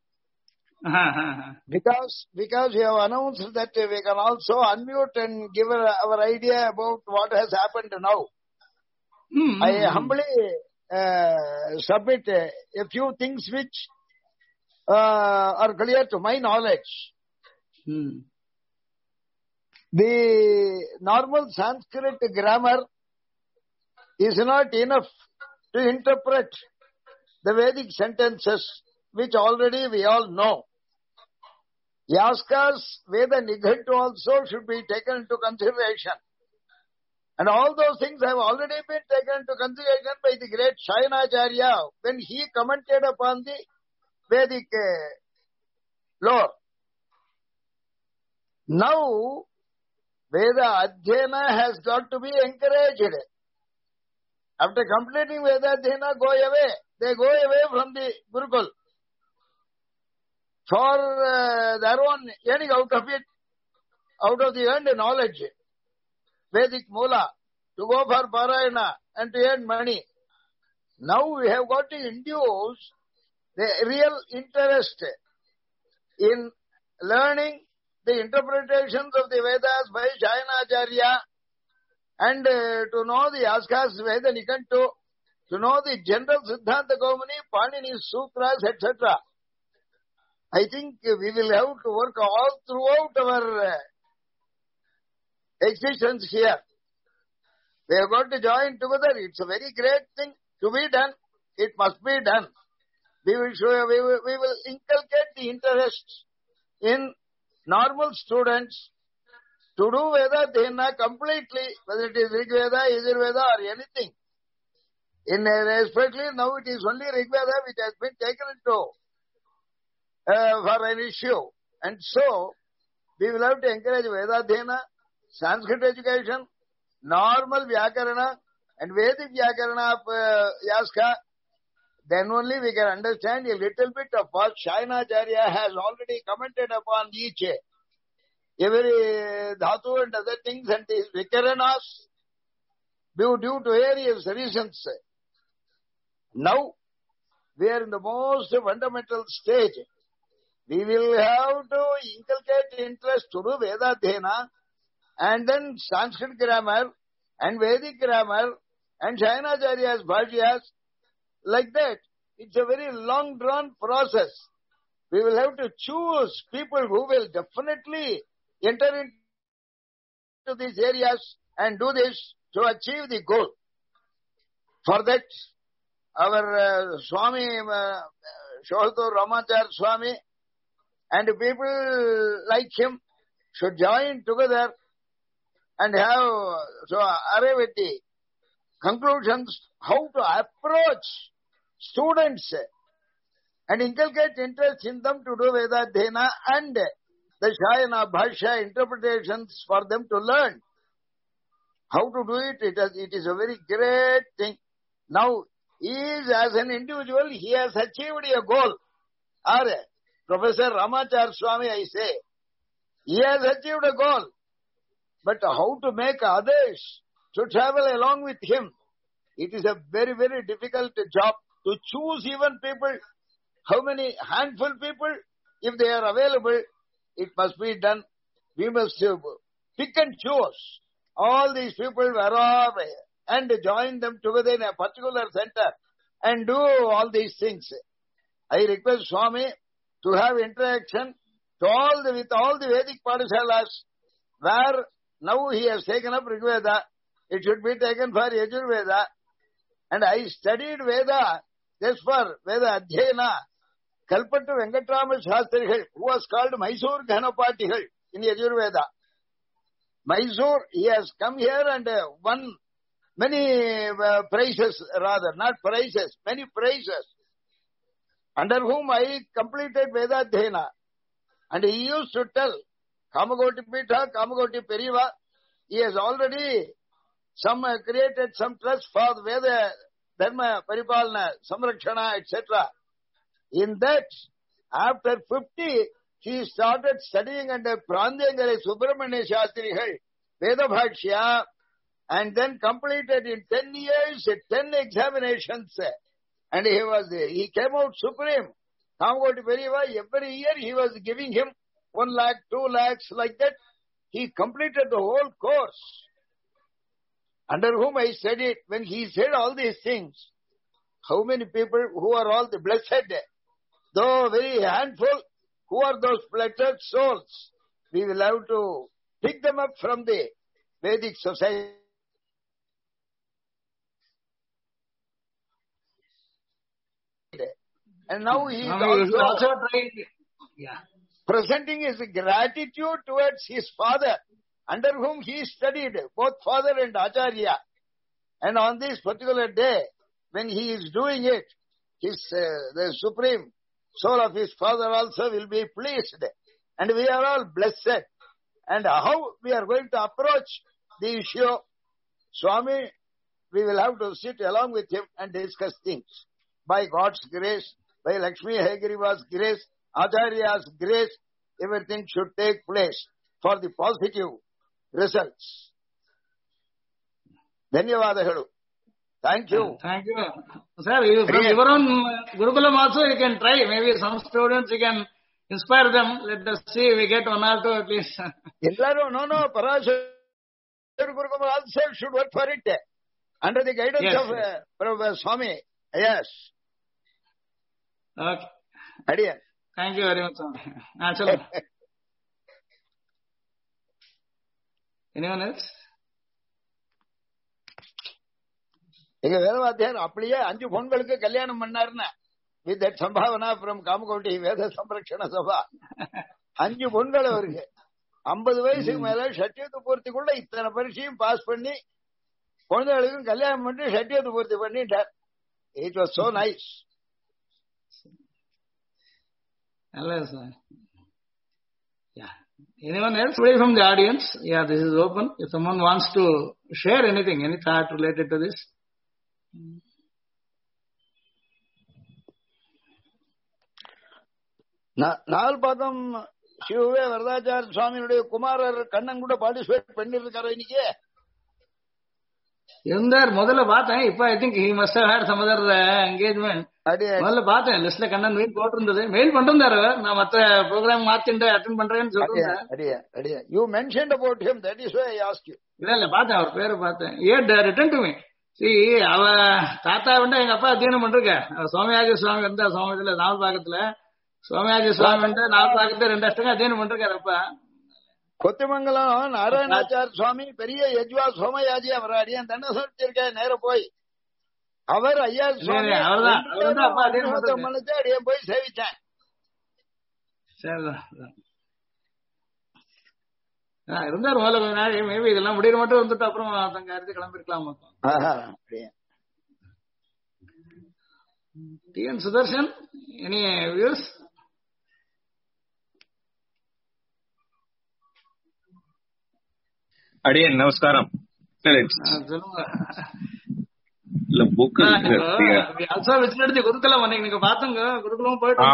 S5: Because we have announced that we can also unmute and give our idea about what has happened now. I humbly submit a few things which are clear to my knowledge. The normal Sanskrit grammar is not enough to interpret the Vedic sentences which already we all know. Yaska's Veda Nighantu also should be taken into consideration. And all those things have already been taken into consideration by the great Shayanacharya when he commented upon the Vedic lore. Now, Veda Adhyana has got to be encouraged. After completing Veda Adhyana, go away. They go away from the Gurukul for their own earning out of it, out of the earned knowledge, Vedic Moola, to go for Parayana and to earn money. Now we have got to induce the real interest in learning the interpretations of the Vedas by Shayanacharya and to know the Yaska's Veda Nikantu, to know the general Siddhanta Kaumani, Panini's Sutras, etc. I think we will have to work all throughout our existence here. We have got to join together. It's a very great thing to be done. It must be done. We will inculcate the interest in normal students to do Veda Adhyana completely, whether it is Rig Veda, Yajur Veda or anything. Especially now it is only Rig Veda which has been taken into for an issue. And so, we will have to encourage Veda Adhyana, Sanskrit education, normal Vyakarana and Vedic Vyakarana of Yaska. Then only we can understand a little bit of what Shayanacharya has already commented upon each. Every dhatu and other things and his vikaranas due to various reasons. Now, we are in the most fundamental stage. We will have to inculcate interest to do Veda Adhyana and then Sanskrit grammar and Vedic grammar and Shayanacharya's Bhashyas. Like that, it's a very long drawn process. We will have to choose people who will definitely enter into these areas and do this to achieve the goal. For that, our Swami, Shohatur Ramacharya Swami, and people like him should join together and arrive at the conclusions how to approach students and inculcate interest in them to do Veda Adhyana and the Shayana Bhashya interpretations for them to learn. How to do it, it is a very great thing. Now, as an individual, he has achieved a goal. Professor Ramacharya Swami, I say, he has achieved a goal. But how to make others to travel along with him, it is a very, very difficult job to choose even people. How many handful people, if they are available, it must be done. We must pick and choose all these people and join them together in a particular center and do all these things. I request Swami to have interaction with all the Vedic Padashalas where now he has taken up Rig Veda. It should be taken for Yajur Veda. And I studied Veda just for Veda Adhyana. Kalpattu Venkatrama Shastrigal, who was called Mysore Ghanapatigal in Yajur Veda. Mysore, he has come here and won many prizes, many prizes, under whom I completed Veda Adhyana. And he used to tell, Kamagoti Pitha, Kamagoti Periva, he has already created some trust for Veda, Dharma, Paripalana, Samrakshana, etc. In that, after 50, he started studying under Pranjangale Subramanya Shastri Veda Bhashya, and then completed in 10 years, 10 examinations. And he came out supreme. Every year he was giving him 1 lakh, 2 lakhs, like that. He completed the whole course. Under whom I studied. When he said all these things, how many people who are all the blessed, though very handful, who are those blessed souls? We will have to pick them up from the Vedic society. And now he is also presenting his gratitude towards his father, under whom he studied, both father and Acharya. And on this particular day, when he is doing it, the supreme soul of his father also will be pleased. And we are all blessed. And how we are going to approach the issue, Swami, we will have to sit along with him and discuss things. By God's grace, by Lakshmi Hegriva's grace, Acharya's grace, everything should take place for the positive results. Dhanyavadahalu. Thank you.
S1: Thank you. Sir, from your own Gurukulam also you can try. Maybe some students you can inspire them. Let us see, we get 1 or 2 at least.
S5: No, Parashar Gurukulam also should work for it. Under the guidance of Prabhupada Swami. Yes.
S1: Okay.
S5: Adiya.
S1: Thank you very much, Swami. Anyone else?
S5: எங்க வேதவாத்தியார் அப்படியே 5 பொண்களுக்கு கல்யாணம் பண்ணாருன்னா with that சம்பாவனா from Kamakoti Veda Samrakshana சபா 5 பொண்கள் அவருக்கு 50 வயசுக்கு மேல ஷட்யத்து பூர்த்திக்குள்ள இத்தனை பரீட்சையும் பாஸ் பண்ணி குழந்தைகளுக்கும் கல்யாணம் பண்ணி ஷட்யத்து பூர்த்தி பண்ணிட்டார். It was so nice.
S1: Hello, sir. Yeah. Anyone else from the audience? Yeah, this is open. If someone wants to share anything, any thought related to this?
S5: நால்பாதம் சிவவே வரதாச்சார சுவாமியுடைய குமாரர் கண்ணன் கூட பார்ட்டிசிபேட் பண்ணிருக்காரு இன்னைக்கு.
S1: இருந்தார் முதல்ல பார்த்தேன். இப்ப I think he must have had some other engagement. முதல்ல பார்த்தேன் லிஸ்ட்ல கண்ணன் மெயில் போட்டிருந்தது. மெயில் பண்ணிருந்தாரு, நான் மத்த ப்ரோக்ராம் மாத்திட்டு அட்டெண்ட் பண்றேன்னு சொல்றேன்.
S5: You mentioned about him, that is why I ask you.
S1: இல்ல பார்த்தேன், அவர் பேரை பார்த்தேன். Written to me. அவ தாத்தா வந்து எங்க அப்பா அத்தியனம் பண்றீங்க. சோமயாஜி சுவாமி இருந்தா சோமத்துல நாவல்பாக்கத்துல சோமயாஜி சுவாமி வந்து நாவல்பாக்கத்துல 2 வருஷம் அத்தியனம் பண்றாரு அப்பா.
S5: கொத்திமங்கலம் நாராயணாச்சார சுவாமி பெரிய யஜ்வா சோமயாஜி அவர் அடியன் தண்ண சொல்லிருக்க நேரம் போய் அவர் ஐயா சுவாமி அடியன் போய் சேவிச்சேன்.
S1: இருந்தார் முதல்ல கொஞ்ச நாள். மேபி இதெல்லாம் முடிகிற மட்டும் வந்துட்டு அப்புறம் தங்க அரிசி கிளம்பிருக்கலாம். TN Sudarshan, any views?
S6: அடியன் நமஸ்காரம்.
S1: குருகுலம் நீங்க பாத்துங்க, குருகுலம் போயிட்டு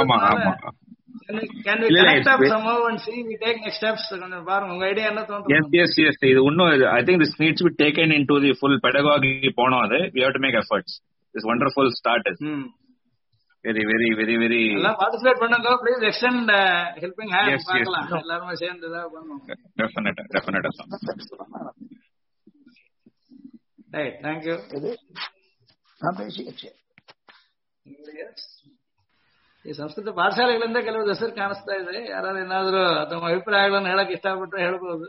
S6: இது இன்னும் I think this needs to be taken into the full pedagogy போனோம். அது we have to make efforts. This wonderful start is very very very very
S1: எல்லாம் பார்ட்டிசிபேட் பண்ணுங்க ப்ளீஸ். எக்ஸ்டெண்ட் ஹெல்பிங் ஹேண்ட் பார்க்கலாம், எல்லாரும் சேர்ந்து தான் பண்ணுவோம்.
S6: டெஃபினட்டா
S1: ரைட். Thank you. ಈ ಸಂಸ್ಕೃತ ಪಾಠಶಾಲೆಗಳಿಂದ ಕೆಲವು ಹೆಸರು ಕಾಣಿಸ್ತಾ ಇದೆ. ಯಾರು ಏನಾದ್ರು ತಮ್ಮ ಅಭಿಪ್ರಾಯಗಳನ್ನು ಹೇಳಕ್ ಇಷ್ಟಪಟ್ಟರೆ ಹೇಳ್ಬೋದು.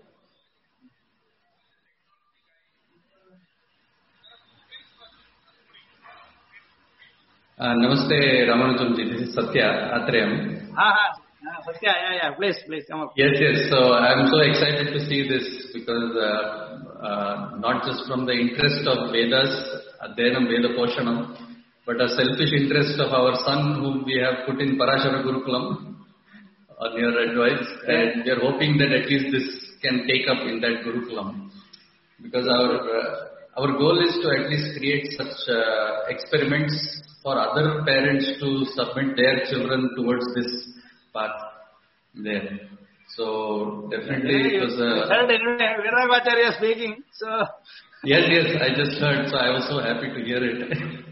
S7: Namaste Ramanujamji, this is Satya Atrayam.
S1: Satya, yeah, please come up.
S7: Yes, so I'm so excited to see this because not just from the interest of Vedas, Adhyanam Veda Poshanam, but a selfish interest of our son whom we have put in Parashara Gurukulam on your advice, and we are hoping that at least this can take up in that Gurukulam, because our goal is to at least create such experiments for other parents to submit their children towards this path there. So definitely it was
S1: Viragacharya speaking, so
S7: Yes, I just heard, so I was so happy to hear it.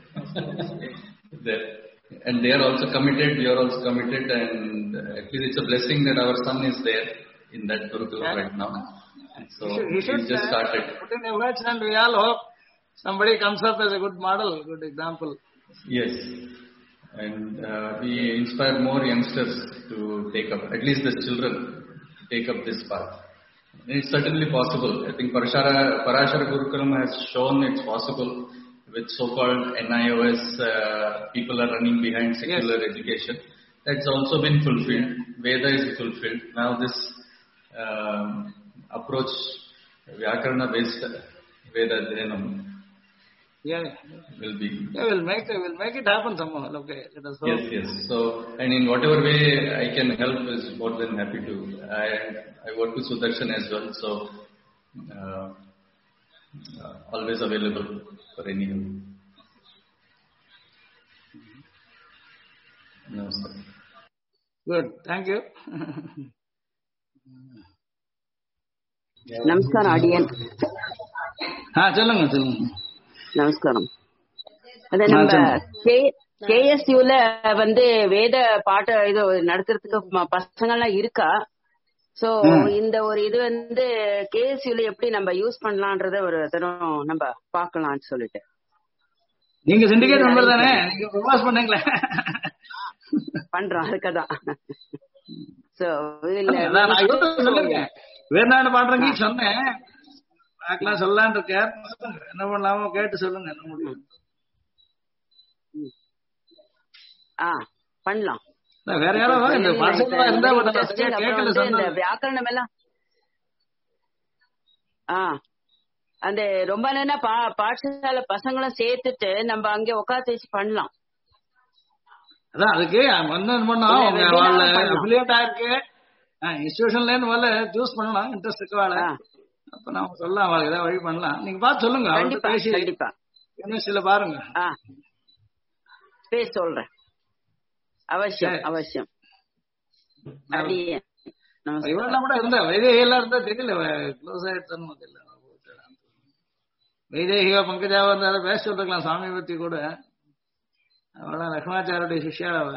S7: And they are also committed, we are also committed, and at least it's a blessing that our son is there in that Gurukula right now. So
S1: he should
S7: just started.
S1: Put in efforts, and we all hope somebody comes up as a good model, good example.
S7: Yes. And we inspire more youngsters to take up, at least the children, take up this path. It's certainly possible. I think Parashara Gurukulam has shown it's possible with so-called NIOS, people are running behind secular education. That's also been fulfilled. Veda is fulfilled. Now this approach, Vyakarana-based Veda Dhyanam, will be.
S1: We'll make it happen somehow. Okay, let us hope.
S7: Yes. So, and in whatever way I can help is more than happy to. I work with Sudarshan as well, so always available for any help. No, sir.
S1: Good, thank you.
S8: நமஸ்காரம் அடியன்.
S1: சொல்லுங்க.
S8: நமஸ்காரம். அது நம்ம KSUல வேத பாட்ட இது நடத்துறதுக்கு பசங்க எல்லாம் இருக்கா? சோ இந்த ஒரு இது KSUல எப்படி நம்ம யூஸ் பண்ணலாம்ன்றத ஒரு தரம் நம்ம பாக்கலாம்னு சொல்லிட்டு.
S1: நீங்க சிண்டிகேட் மெம்பர் தானே, நீங்க ப்ரொபோஸ் பண்ணீங்களா?
S8: பண்றோம், அதுக்குதான். சோ
S1: வேணாண்டு பாடுறீங்க சொன்னேன், பார்க்கலாம் சொல்லலான் இருக்க. என்ன பண்ணலாமோ கேட்டு சொல்லுங்க. என்ன முடியும்?
S8: பண்ணலாம்.
S1: வேற யாரும் இந்த
S8: வியாக்கரணம் எல்லாம் அந்த ரொம்ப நேரம் பாடசாலை பசங்களும் சேர்த்துட்டு நம்ம அங்கே உட்காந்து வச்சு பண்ணலாம்.
S1: அதான் அதுக்கு அஃபிலியேட் ஆயிருக்கு இன்ஸ்டிடியூஷன்ல இருந்து முதல்ல சூஸ் பண்ணலாம். இன்ட்ரெஸ்ட் இருக்கவாள அப்ப நாம சொல்லலாம், அவளுக்கு ஏதாவது வழி பண்ணலாம். நீங்க பார்த்து சொல்லுங்க, பேசி யூனிவர்சிட்டியில பாருங்க.
S8: பேச சொல்றேன். அவசியம்.
S1: இவெல்லாம் கூட இருந்தா வைதேகி எல்லாம் இருந்தா தெரியல, க்ளோஸ் ஆயிடுச்சு தெரியல. வைதேகியோ பங்கஜாவோ இருந்தாலும் பேச சொல்லிருக்கலாம் சாமி பத்தி கூட. அவளா லக்ஷ்மணாச்சாரியுடைய சிஷ்யா. அவ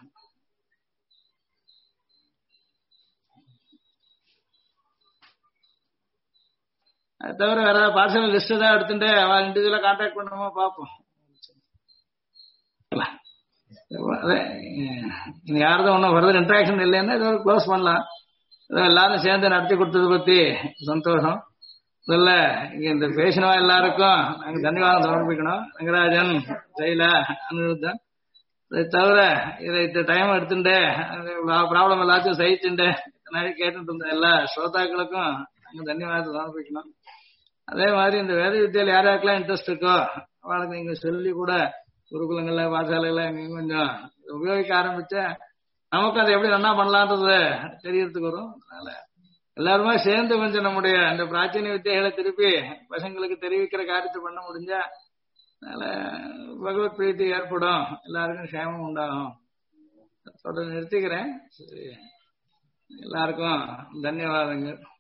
S1: அது தவிர வேற ஏதாவது பார்சல் லிஸ்ட் தான் எடுத்துட்டு அவ இண்டிவிஜுவலா கான்டாக்ட் பண்ணுவோமா பாப்போம். யாரதும் ஒன்னும் ஃபர்தர் இன்ட்ராக்ஷன் இல்லைன்னா ஏதோ க்ளோஸ் பண்ணலாம். எல்லாரும் சேர்ந்து நடத்தி கொடுத்தது பத்தி சந்தோஷம். முதல்ல இங்க இந்த பேசினவா எல்லாருக்கும் நாங்க தன்யவாதம் சமர்ப்பிக்கணும். ரங்கராஜன், ஜெயிலா, அனிருத்தன். அதை தவிர இதை டைம் எடுத்துட்டு ப்ராப்ளம் எல்லாத்தையும் சகிச்சுட்டு கேட்டுட்டு இருந்த எல்லா ஸ்ரோதாக்களுக்கும் நாங்க தன்யவாதத்தை சமர்ப்பிக்கணும். அதே மாதிரி இந்த வேத வித்தியால யாராருக்கெல்லாம் இன்ட்ரெஸ்ட் இருக்கோ அவளுக்கு நீங்க சொல்லி கூட குருகுலங்கள்ல பாடசாலைகள்ல கொஞ்சம் உபயோகிக்க ஆரம்பிச்சா நமக்கு அதை எப்படி நல்லா பண்ணலான்றது தெரியறதுக்கு வரும். அதனால எல்லாருமே சேர்ந்து கொஞ்சம் நம்முடைய அந்த பிராச்சீன வித்தியாகளை திருப்பி பசங்களுக்கு தெரிவிக்கிற காரியத்தை பண்ண முடிஞ்சா அதனால பகவத் பிரீத்தி ஏற்படும், எல்லாருக்கும் க்ஷேமம் உண்டாகும். தொடர்ந்து நிறுத்திக்கிறேன். சரி, எல்லாருக்கும் தன்யவாதங்கள்.